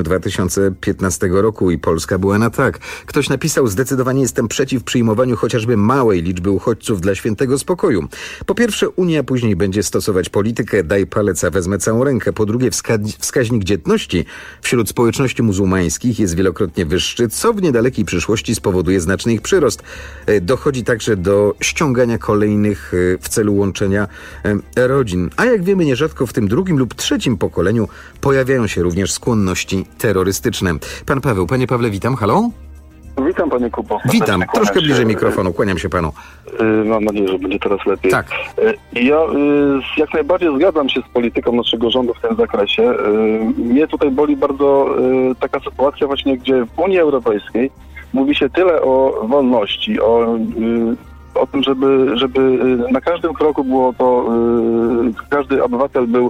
2015 roku i Polska była na tak. Ktoś napisał: zdecydowanie jestem przeciw przyjmowaniu chociażby małej liczby uchodźców dla świętego spokoju. Po pierwsze, Unia później będzie stosować politykę daj palec, a wezmę całą rękę. Po drugie, wskaźnik dzietności wśród społeczności muzułmańskich jest wielokrotnie wyższy, co w niedalekiej przyszłości spowoduje znaczny ich przyrost. Dochodzi także do ściągania kolejnych w celu łączenia rodzin. A jak wiemy, nierzadko w tym drugim lub trzecim pokoleniu pojawiają się również skłonności terrorystyczne. Pan Paweł, panie Pawle, witam. Halo? Witam panie Kubo. Witam, troszkę bliżej mikrofonu, kłaniam się panu. Mam nadzieję, że będzie teraz lepiej. Tak. Ja jak najbardziej zgadzam się z polityką naszego rządu w tym zakresie. Mnie tutaj boli bardzo taka sytuacja właśnie, gdzie w Unii Europejskiej mówi się tyle o wolności, o tym, żeby na każdym kroku było to, każdy obywatel był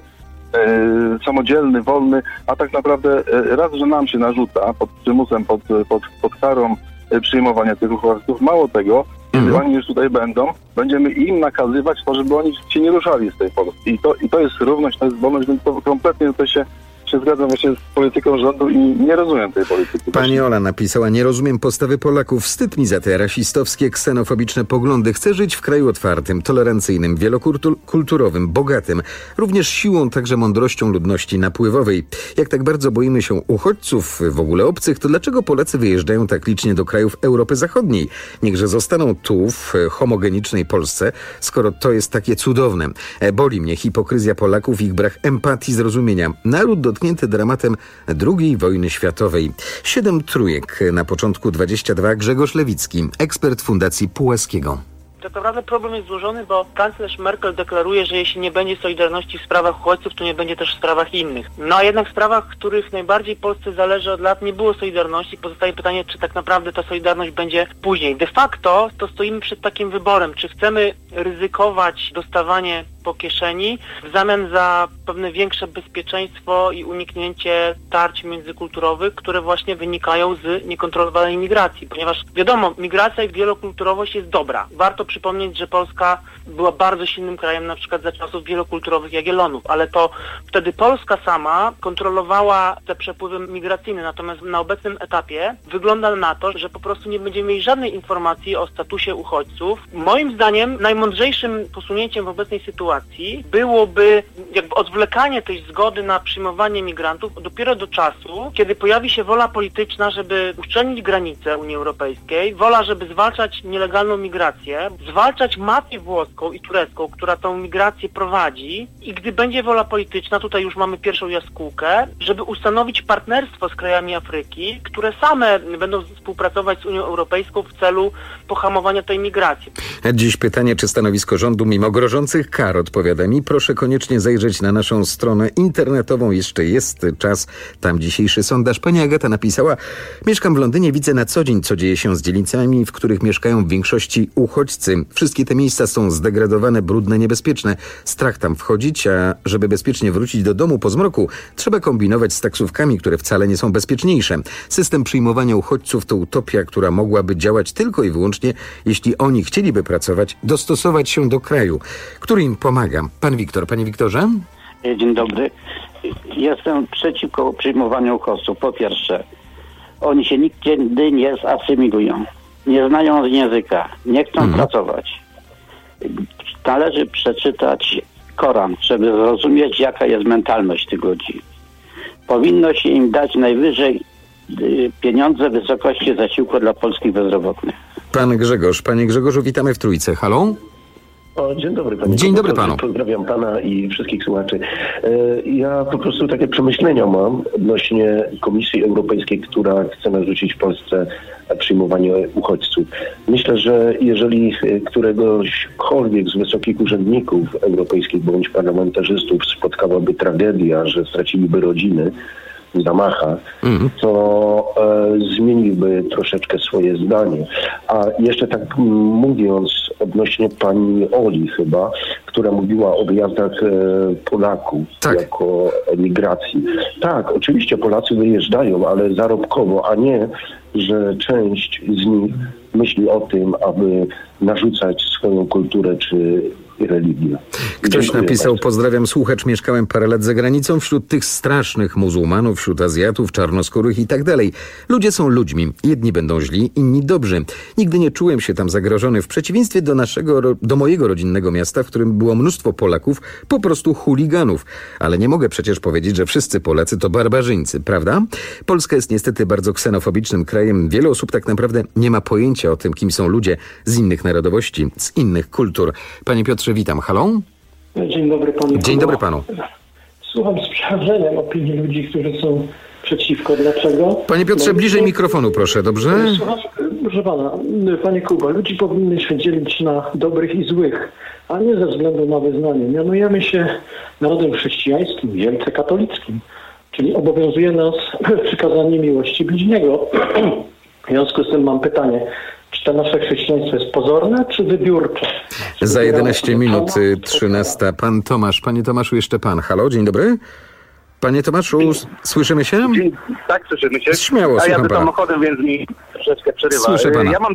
samodzielny, wolny, a tak naprawdę raz, że nam się narzuca pod przymusem, pod karą przyjmowania tych uchodźców. Mało tego, kiedy oni już tutaj będziemy im nakazywać to, żeby oni się nie ruszali z tej Polski. I to jest równość, to jest wolność, więc to kompletnie tutaj się zgadzam właśnie z polityką rządu i nie rozumiem tej polityki. Pani Ola napisała: nie rozumiem postawy Polaków. Wstyd mi za te rasistowskie, ksenofobiczne poglądy. Chcę żyć w kraju otwartym, tolerancyjnym, wielokulturowym, bogatym. Również siłą, także mądrością ludności napływowej. Jak tak bardzo boimy się uchodźców, w ogóle obcych, to dlaczego Polacy wyjeżdżają tak licznie do krajów Europy Zachodniej? Niechże zostaną tu, w homogenicznej Polsce, skoro to jest takie cudowne. Boli mnie hipokryzja Polaków, ich brak empatii, zrozumienia. Naród dotknięty dramatem II wojny światowej. 7 trójek, na początku 22. Grzegorz Lewicki, ekspert Fundacji Pułaskiego. Tak naprawdę problem jest złożony, bo kanclerz Merkel deklaruje, że jeśli nie będzie solidarności w sprawach uchodźców, to nie będzie też w sprawach innych. No a jednak w sprawach, których najbardziej Polsce zależy od lat, nie było solidarności. Pozostaje pytanie, czy tak naprawdę ta solidarność będzie później. De facto to stoimy przed takim wyborem, czy chcemy ryzykować dostawanie po kieszeni w zamian za pewne większe bezpieczeństwo i uniknięcie tarć międzykulturowych, które właśnie wynikają z niekontrolowanej migracji. Ponieważ wiadomo, migracja i wielokulturowość jest dobra. Warto przypomnieć, że Polska była bardzo silnym krajem na przykład za czasów wielokulturowych Jagiellonów, ale to wtedy Polska sama kontrolowała te przepływy migracyjne. Natomiast na obecnym etapie wygląda na to, że po prostu nie będziemy mieli żadnej informacji o statusie uchodźców. Moim zdaniem najmądrzejszym posunięciem w obecnej sytuacji byłoby jakby odwlekanie tej zgody na przyjmowanie migrantów dopiero do czasu, kiedy pojawi się wola polityczna, żeby uszczelnić granice Unii Europejskiej, wola, żeby zwalczać nielegalną migrację, zwalczać mafię włoską i turecką, która tą migrację prowadzi, i gdy będzie wola polityczna, tutaj już mamy pierwszą jaskółkę, żeby ustanowić partnerstwo z krajami Afryki, które same będą współpracować z Unią Europejską w celu pohamowania tej migracji. Dziś pytanie, czy stanowisko rządu mimo grożących kar odpowiada mi. Proszę koniecznie zajrzeć na naszą stronę internetową. Jeszcze jest czas. Tam dzisiejszy sondaż. Pani Agata napisała: mieszkam w Londynie, widzę na co dzień, co dzieje się z dzielnicami, w których mieszkają w większości uchodźcy. Wszystkie te miejsca są zdegradowane, brudne, niebezpieczne. Strach tam wchodzić, a żeby bezpiecznie wrócić do domu po zmroku, trzeba kombinować z taksówkami, które wcale nie są bezpieczniejsze. System przyjmowania uchodźców to utopia, która mogłaby działać tylko i wyłącznie, jeśli oni chcieliby pracować, dostosować się do kraju, który im pomaga. Pan Wiktor. Panie Wiktorze? Dzień dobry. Jestem przeciwko przyjmowaniu uchodźców. Po pierwsze, oni się nigdy nie zasymilują. Nie znają języka. Nie chcą pracować. Należy przeczytać Koran, żeby zrozumieć, jaka jest mentalność tych ludzi. Powinno się im dać najwyżej pieniądze w wysokości zasiłku dla polskich bezrobotnych. Pan Grzegorz. Panie Grzegorzu, witamy w Trójce. Halo? Dzień dobry panie. Dzień dobry panu. Pozdrawiam pana i wszystkich słuchaczy. Ja po prostu takie przemyślenia mam odnośnie Komisji Europejskiej, która chce narzucić Polsce przyjmowanie uchodźców. Myślę, że jeżeli któregośkolwiek z wysokich urzędników europejskich bądź parlamentarzystów spotkałaby tragedia, że straciliby rodziny w zamachach, to zmieniłby troszeczkę swoje zdanie. A jeszcze tak mówiąc odnośnie pani Oli chyba, która mówiła o wyjazdach Polaków jako emigracji. Tak, oczywiście Polacy wyjeżdżają, ale zarobkowo, a nie, że część z nich myśli o tym, aby narzucać swoją kulturę czy religię. Ktoś napisał: bardzo. Pozdrawiam, słuchacz, mieszkałem parę lat za granicą wśród tych strasznych muzułmanów, wśród Azjatów, czarnoskórych i tak dalej. Ludzie są ludźmi. Jedni będą źli, inni dobrzy. Nigdy nie czułem się tam zagrożony. W przeciwieństwie do mojego rodzinnego miasta, w którym było mnóstwo Polaków, po prostu chuliganów. Ale nie mogę przecież powiedzieć, że wszyscy Polacy to barbarzyńcy, prawda? Polska jest niestety bardzo ksenofobicznym krajem. Wiele osób tak naprawdę nie ma pojęcia o tym, kim są ludzie z innych narodowości, z innych kultur. Panie Piotrze, witam. Halo? Dzień dobry panu. Dzień dobry panu. Słucham z przerażeniem opinii ludzi, którzy są przeciwko. Dlaczego? Panie Piotrze, bliżej mikrofonu proszę, dobrze? Słucham, proszę pana, panie Kuba, ludzi powinny się dzielić na dobrych i złych, a nie ze względu na wyznanie. Mianujemy się narodem chrześcijańskim, wielce katolickim, czyli obowiązuje nas przykazanie miłości bliźniego. W związku z tym mam pytanie, czy to nasze chrześcijaństwo jest pozorne, czy wybiórcze? Za 11 minut 13. Pan Tomasz. Panie Tomaszu, jeszcze pan. Halo, dzień dobry. Panie Tomaszu, słyszymy się? Tak, słyszymy się. Śmiało, a ja słucham pana. samochodem, więc mi troszeczkę przerywa. Słyszę pana. Ja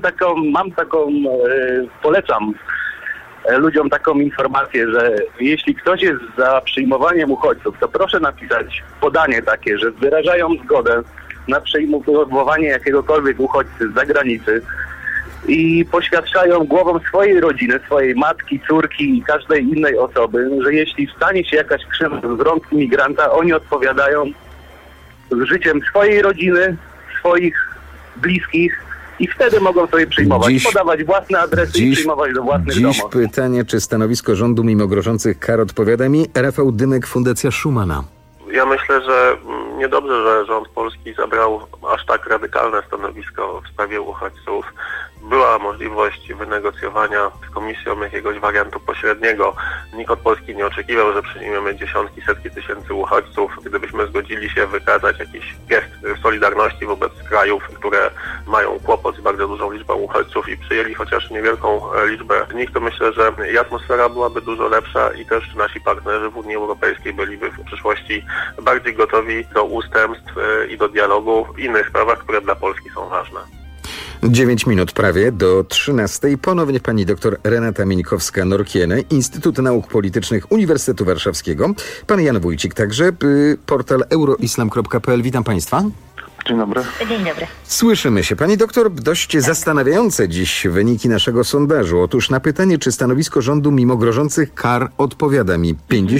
polecam ludziom taką informację, że jeśli ktoś jest za przyjmowaniem uchodźców, to proszę napisać podanie takie, że wyrażają zgodę na przyjmowanie jakiegokolwiek uchodźcy z zagranicy i poświadczają głową swojej rodziny, swojej matki, córki i każdej innej osoby, że jeśli stanie się jakaś krzywda z rąk imigranta, oni odpowiadają z życiem swojej rodziny, swoich bliskich i wtedy mogą sobie przyjmować, podawać własne adresy i przyjmować do własnych domów. Dziś pytanie, czy stanowisko rządu mimo grożących kar odpowiada mi? Rafał Dymek, Fundacja Schumana. Ja myślę, że niedobrze, że rząd polski zabrał aż tak radykalne stanowisko w sprawie uchodźców. Była możliwość wynegocjowania z Komisją jakiegoś wariantu pośredniego. Nikt od Polski nie oczekiwał, że przyjmiemy dziesiątki, setki tysięcy uchodźców. Gdybyśmy zgodzili się wykazać jakiś gest solidarności wobec krajów, które mają kłopot z bardzo dużą liczbą uchodźców i przyjęli chociaż niewielką liczbę z nich, to myślę, że i atmosfera byłaby dużo lepsza i też nasi partnerzy w Unii Europejskiej byliby w przyszłości bardziej gotowi do ustępstw i do dialogu w innych sprawach, które dla Polski są ważne. 9 minut prawie do 13. Ponownie pani doktor Renata Mieńkowska-Norkiene, Instytut Nauk Politycznych Uniwersytetu Warszawskiego. Pan Jan Wójcik także, portal euroislam.pl. Witam państwa. Dzień dobry. Dzień dobry. Słyszymy się. Pani doktor, dość zastanawiające dziś wyniki naszego sondażu. Otóż na pytanie, czy stanowisko rządu mimo grożących kar odpowiada mi,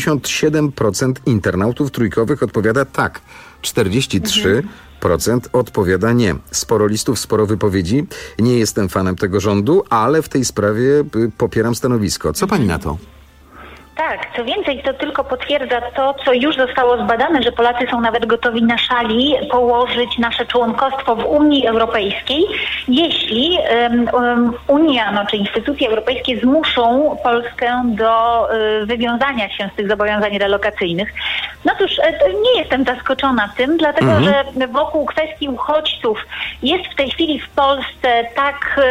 57% internautów trójkowych odpowiada tak, 43% odpowiada nie. Sporo listów, sporo wypowiedzi. Nie jestem fanem tego rządu, ale w tej sprawie popieram stanowisko. Co pani na to? Tak, co więcej, to tylko potwierdza to, co już zostało zbadane, że Polacy są nawet gotowi na szali położyć nasze członkostwo w Unii Europejskiej, jeśli Unia, czy instytucje europejskie zmuszą Polskę do wywiązania się z tych zobowiązań relokacyjnych. No cóż, nie jestem zaskoczona tym, dlatego że wokół kwestii uchodźców jest w tej chwili w Polsce tak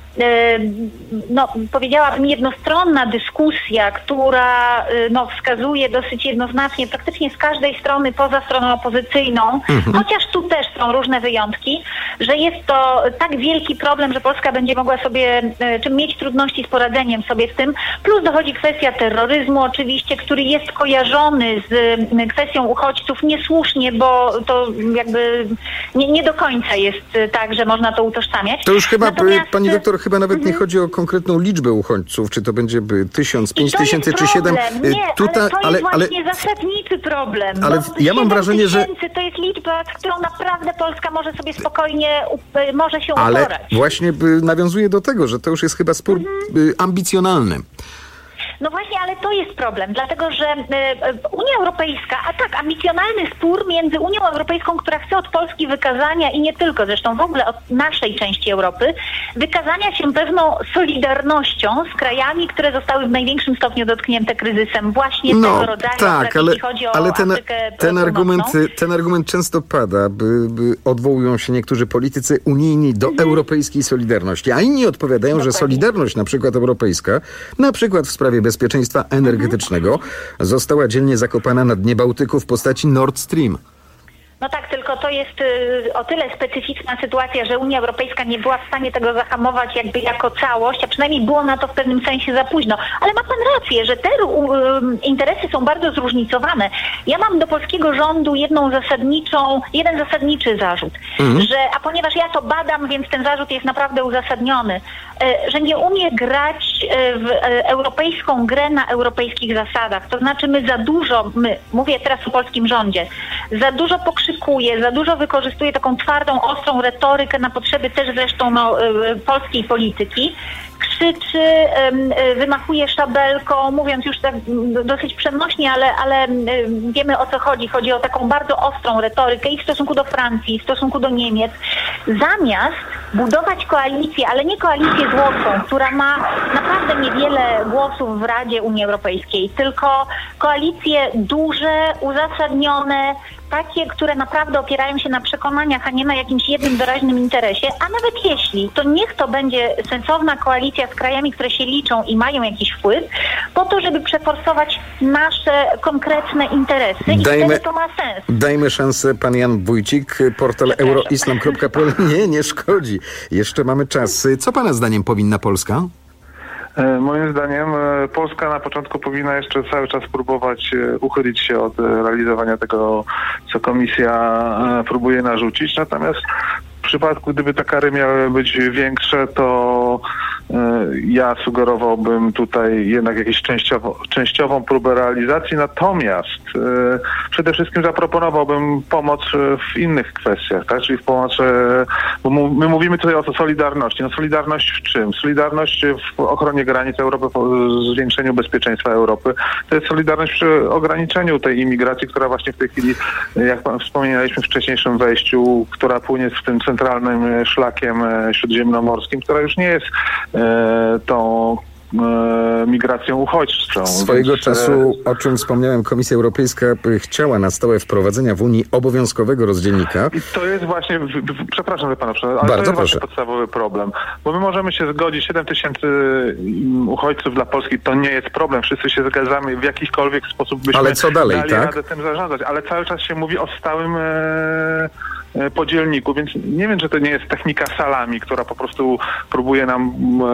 powiedziałabym jednostronna dyskusja, która wskazuje dosyć jednoznacznie praktycznie z każdej strony poza stroną opozycyjną, chociaż tu też są różne wyjątki, że jest to tak wielki problem, że Polska będzie mogła sobie mieć trudności z poradzeniem sobie z tym, plus dochodzi kwestia terroryzmu oczywiście, który jest kojarzony z kwestią uchodźców niesłusznie, bo to jakby nie do końca jest tak, że można to utożsamiać. To już chyba, pani doktor, chyba nawet nie chodzi o konkretną liczbę uchodźców, czy to będzie 1000, 5000 czy 7. Nie, ale to jest właśnie zasadniczy problem. Ale ja mam wrażenie, że to jest liczba, z którą naprawdę Polska może sobie spokojnie może się uporać. Ale właśnie nawiązuje do tego, że to już jest chyba spór ambicjonalny. No właśnie, ale to jest problem, dlatego że Unia Europejska, ambicjonalny spór między Unią Europejską, która chce od Polski wykazania i nie tylko, zresztą w ogóle od naszej części Europy, wykazania się pewną solidarnością z krajami, które zostały w największym stopniu dotknięte kryzysem właśnie tego rodzaju, jeśli chodzi o Afrykę ten argument często pada, odwołują się niektórzy politycy unijni do europejskiej solidarności, a inni odpowiadają, że solidarność na przykład europejska, na przykład w sprawie bezpieczeństwa energetycznego, została dzielnie zakopana na dnie Bałtyku w postaci Nord Stream. No tak, tylko to jest o tyle specyficzna sytuacja, że Unia Europejska nie była w stanie tego zahamować jakby jako całość, a przynajmniej było na to w pewnym sensie za późno. Ale ma pan rację, że te interesy są bardzo zróżnicowane. Ja mam do polskiego rządu jeden zasadniczy zarzut, a ponieważ ja to badam, więc ten zarzut jest naprawdę uzasadniony, że nie umie grać w europejską grę na europejskich zasadach. To znaczy mówię teraz o polskim rządzie, za dużo pokrzykuje, za dużo wykorzystuje taką twardą, ostrą retorykę na potrzeby też zresztą polskiej polityki, krzyczy, wymachuje szabelką, mówiąc już tak dosyć przenośnie, ale wiemy, o co chodzi. Chodzi o taką bardzo ostrą retorykę i w stosunku do Francji, i w stosunku do Niemiec. Zamiast budować koalicję, ale nie koalicję z Łotwą, która ma naprawdę niewiele głosów w Radzie Unii Europejskiej, tylko koalicje duże, uzasadnione, takie, które naprawdę opierają się na przekonaniach, a nie na jakimś jednym doraźnym interesie, a nawet jeśli, to niech to będzie sensowna koalicja z krajami, które się liczą i mają jakiś wpływ, po to, żeby przeforsować nasze konkretne interesy i wtedy to ma sens. Dajmy szansę, pan Jan Wójcik, portal euroislam.pl. Nie szkodzi. Jeszcze mamy czas. Co pana zdaniem powinna Polska? Moim zdaniem Polska na początku powinna jeszcze cały czas próbować uchylić się od realizowania tego, co Komisja próbuje narzucić. Natomiast w przypadku, gdyby te kary miały być większe, to ja sugerowałbym tutaj jednak jakąś częściową próbę realizacji, natomiast przede wszystkim zaproponowałbym pomoc w innych kwestiach, tak? Czyli w pomoc, bo my mówimy tutaj o solidarności. No solidarność w czym? Solidarność w ochronie granic Europy, w zwiększeniu bezpieczeństwa Europy. To jest solidarność przy ograniczeniu tej imigracji, która właśnie w tej chwili, jak wspominaliśmy w wcześniejszym wejściu, która płynie z tym centralnym szlakiem śródziemnomorskim, która już nie jest tą migracją uchodźczą. Swojego czasu, o czym wspomniałem, Komisja Europejska chciała na stałe wprowadzenia w Unii obowiązkowego rozdzielnika. I to jest właśnie, przepraszam, że pana, ale to jest właśnie podstawowy problem. Bo my możemy się zgodzić, 7 000 uchodźców dla Polski to nie jest problem. Wszyscy się zgadzamy w jakikolwiek sposób byśmy ale co dalej, dali radę tym zarządzać. Ale cały czas się mówi o stałym podzielniku, więc nie wiem, czy to nie jest technika salami, która po prostu próbuje nam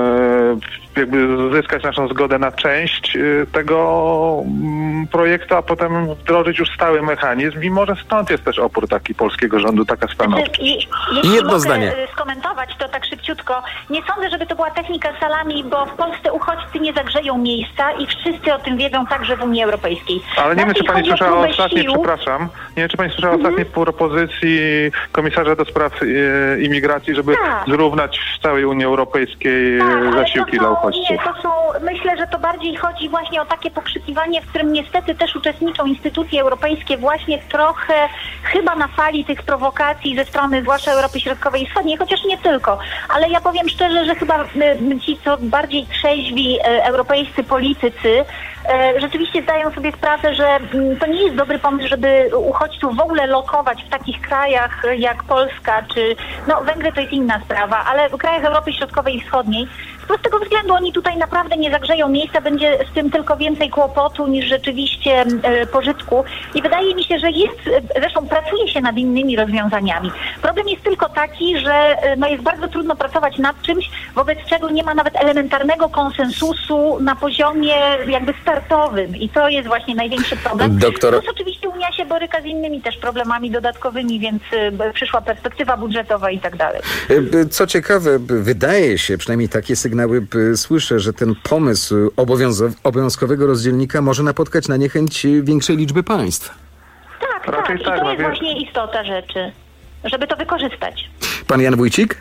jakby zyskać naszą zgodę na część tego projektu, a potem wdrożyć już stały mechanizm i może stąd jest też opór taki polskiego rządu, taka stanowczość. Jeśli mogę skomentować to tak szybciutko, nie sądzę, żeby to była technika salami, bo w Polsce uchodźcy nie zagrzeją miejsca i wszyscy o tym wiedzą także w Unii Europejskiej. Ale nie wiem, czy pani słyszała ostatniej, przepraszam, nie wiem, czy pani słyszała ostatniej propozycji komisarza do spraw imigracji, żeby zrównać w całej Unii Europejskiej zasiłki dla uchodźców. Nie, myślę, że to bardziej chodzi właśnie o takie pokrzykiwanie, w którym niestety też uczestniczą instytucje europejskie właśnie trochę chyba na fali tych prowokacji ze strony zwłaszcza Europy Środkowej i Wschodniej, chociaż nie tylko. Ale ja powiem szczerze, że chyba ci co bardziej trzeźwi europejscy politycy rzeczywiście zdają sobie sprawę, że to nie jest dobry pomysł, żeby uchodźców w ogóle lokować w takich krajach jak Polska, czy Węgry to jest inna sprawa, ale w krajach Europy Środkowej i Wschodniej z prostego względu oni tutaj naprawdę nie zagrzeją miejsca, będzie z tym tylko więcej kłopotu niż rzeczywiście pożytku i wydaje mi się, że zresztą pracuje się nad innymi rozwiązaniami. Problem jest tylko taki, że jest bardzo trudno pracować nad czymś, wobec czego nie ma nawet elementarnego konsensusu na poziomie jakby startowym i to jest właśnie największy problem. Plus oczywiście Unia się boryka z innymi też problemami dodatkowymi, więc przyszła perspektywa budżetowa i tak dalej. Co ciekawe, wydaje się, przynajmniej takie sygnały słyszę, że ten pomysł obowiązkowego rozdzielnika może napotkać na niechęć większej liczby państw. Tak. I to jest właśnie istota rzeczy, żeby to wykorzystać. Pan Jan Wójcik?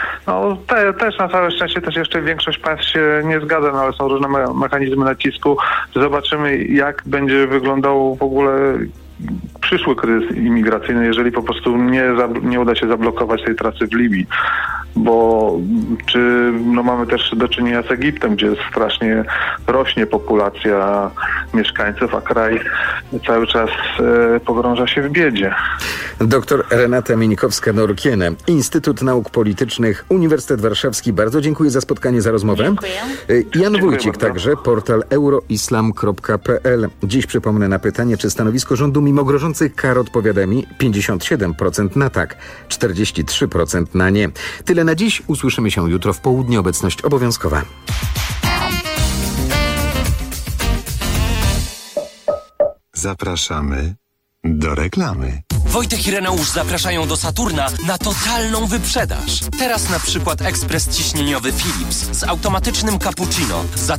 Też na całe szczęście też jeszcze większość państw się nie zgadza, ale są różne mechanizmy nacisku. Zobaczymy, jak będzie wyglądał w ogóle przyszły kryzys imigracyjny, jeżeli po prostu nie uda się zablokować tej trasy w Libii. Bo mamy też do czynienia z Egiptem, gdzie strasznie rośnie populacja mieszkańców, a kraj cały czas pogrąża się w biedzie. Doktor Renata Mienikowska-Norkiene, Instytut Nauk Politycznych, Uniwersytet Warszawski. Bardzo dziękuję za spotkanie, za rozmowę. Dziękuję. Jan Wójcik także, portal euroislam.pl. Dziś przypomnę na pytanie, czy stanowisko rządu mimo grożących kar odpowiada mi 57% na tak, 43% na nie. Tyle na dziś. Usłyszymy się jutro w południe. Obecność obowiązkowa. Zapraszamy do reklamy. Wojtek i Reneusz zapraszają do Saturna na totalną wyprzedaż. Teraz na przykład ekspres ciśnieniowy Philips z automatycznym cappuccino za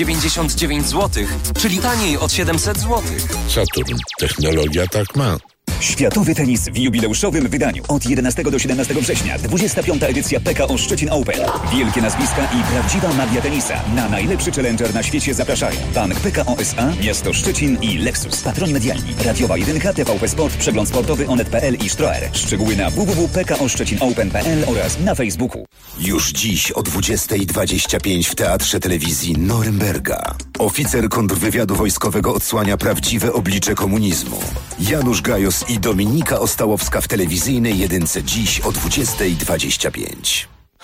1699 zł, czyli taniej od 700 zł. Saturn. Technologia tak ma. Światowy tenis w jubileuszowym wydaniu. Od 11 do 17 września 25. edycja PKO Szczecin Open. Wielkie nazwiska i prawdziwa magia tenisa. Na najlepszy challenger na świecie zapraszają Bank PKO SA, Miasto Szczecin i Lexus. Patroni medialni. Radiowa 1, TVP Sport, Przegląd Sportowy, Onet.pl i Stroer. Szczegóły na www.pkoszczecinopen.pl oraz na Facebooku. Już dziś o 20:25 w Teatrze Telewizji Norymberga. Oficer kontrwywiadu wojskowego odsłania prawdziwe oblicze komunizmu. Janusz Gajos i Dominika Ostałowska w telewizyjnej jedynce dziś o 20:25.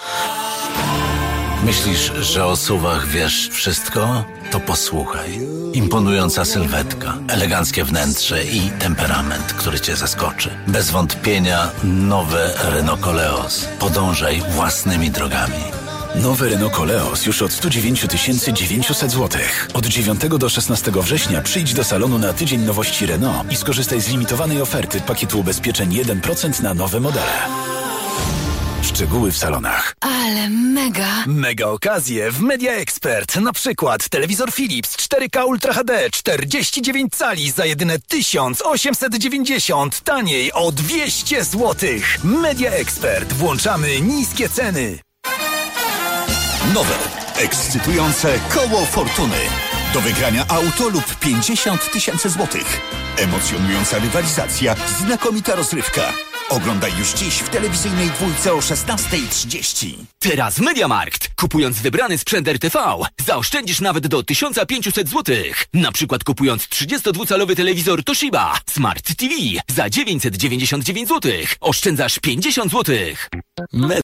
Myślisz, że o SUV-ach wiesz wszystko? To posłuchaj. Imponująca sylwetka, eleganckie wnętrze i temperament, który cię zaskoczy. Bez wątpienia nowe Renault Koleos. Podążaj własnymi drogami. Nowy Renault Koleos już od 109 900 zł. Od 9 do 16 września przyjdź do salonu na tydzień nowości Renault i skorzystaj z limitowanej oferty pakietu ubezpieczeń 1% na nowe modele. Szczegóły w salonach. Ale mega! Mega okazje w Media Expert. Na przykład telewizor Philips 4K Ultra HD 49 cali za jedyne 1890. Taniej o 200 zł. Media Expert. Włączamy niskie ceny. Nowe, ekscytujące koło fortuny. Do wygrania auto lub 50 000 złotych. Emocjonująca rywalizacja, znakomita rozrywka. Oglądaj już dziś w telewizyjnej dwójce o 16:30. Teraz w MediaMarkt. Kupując wybrany sprzęt RTV, zaoszczędzisz nawet do 1500 zł. Na przykład kupując 32-calowy telewizor Toshiba Smart TV za 999 zł. Oszczędzasz 50 zł.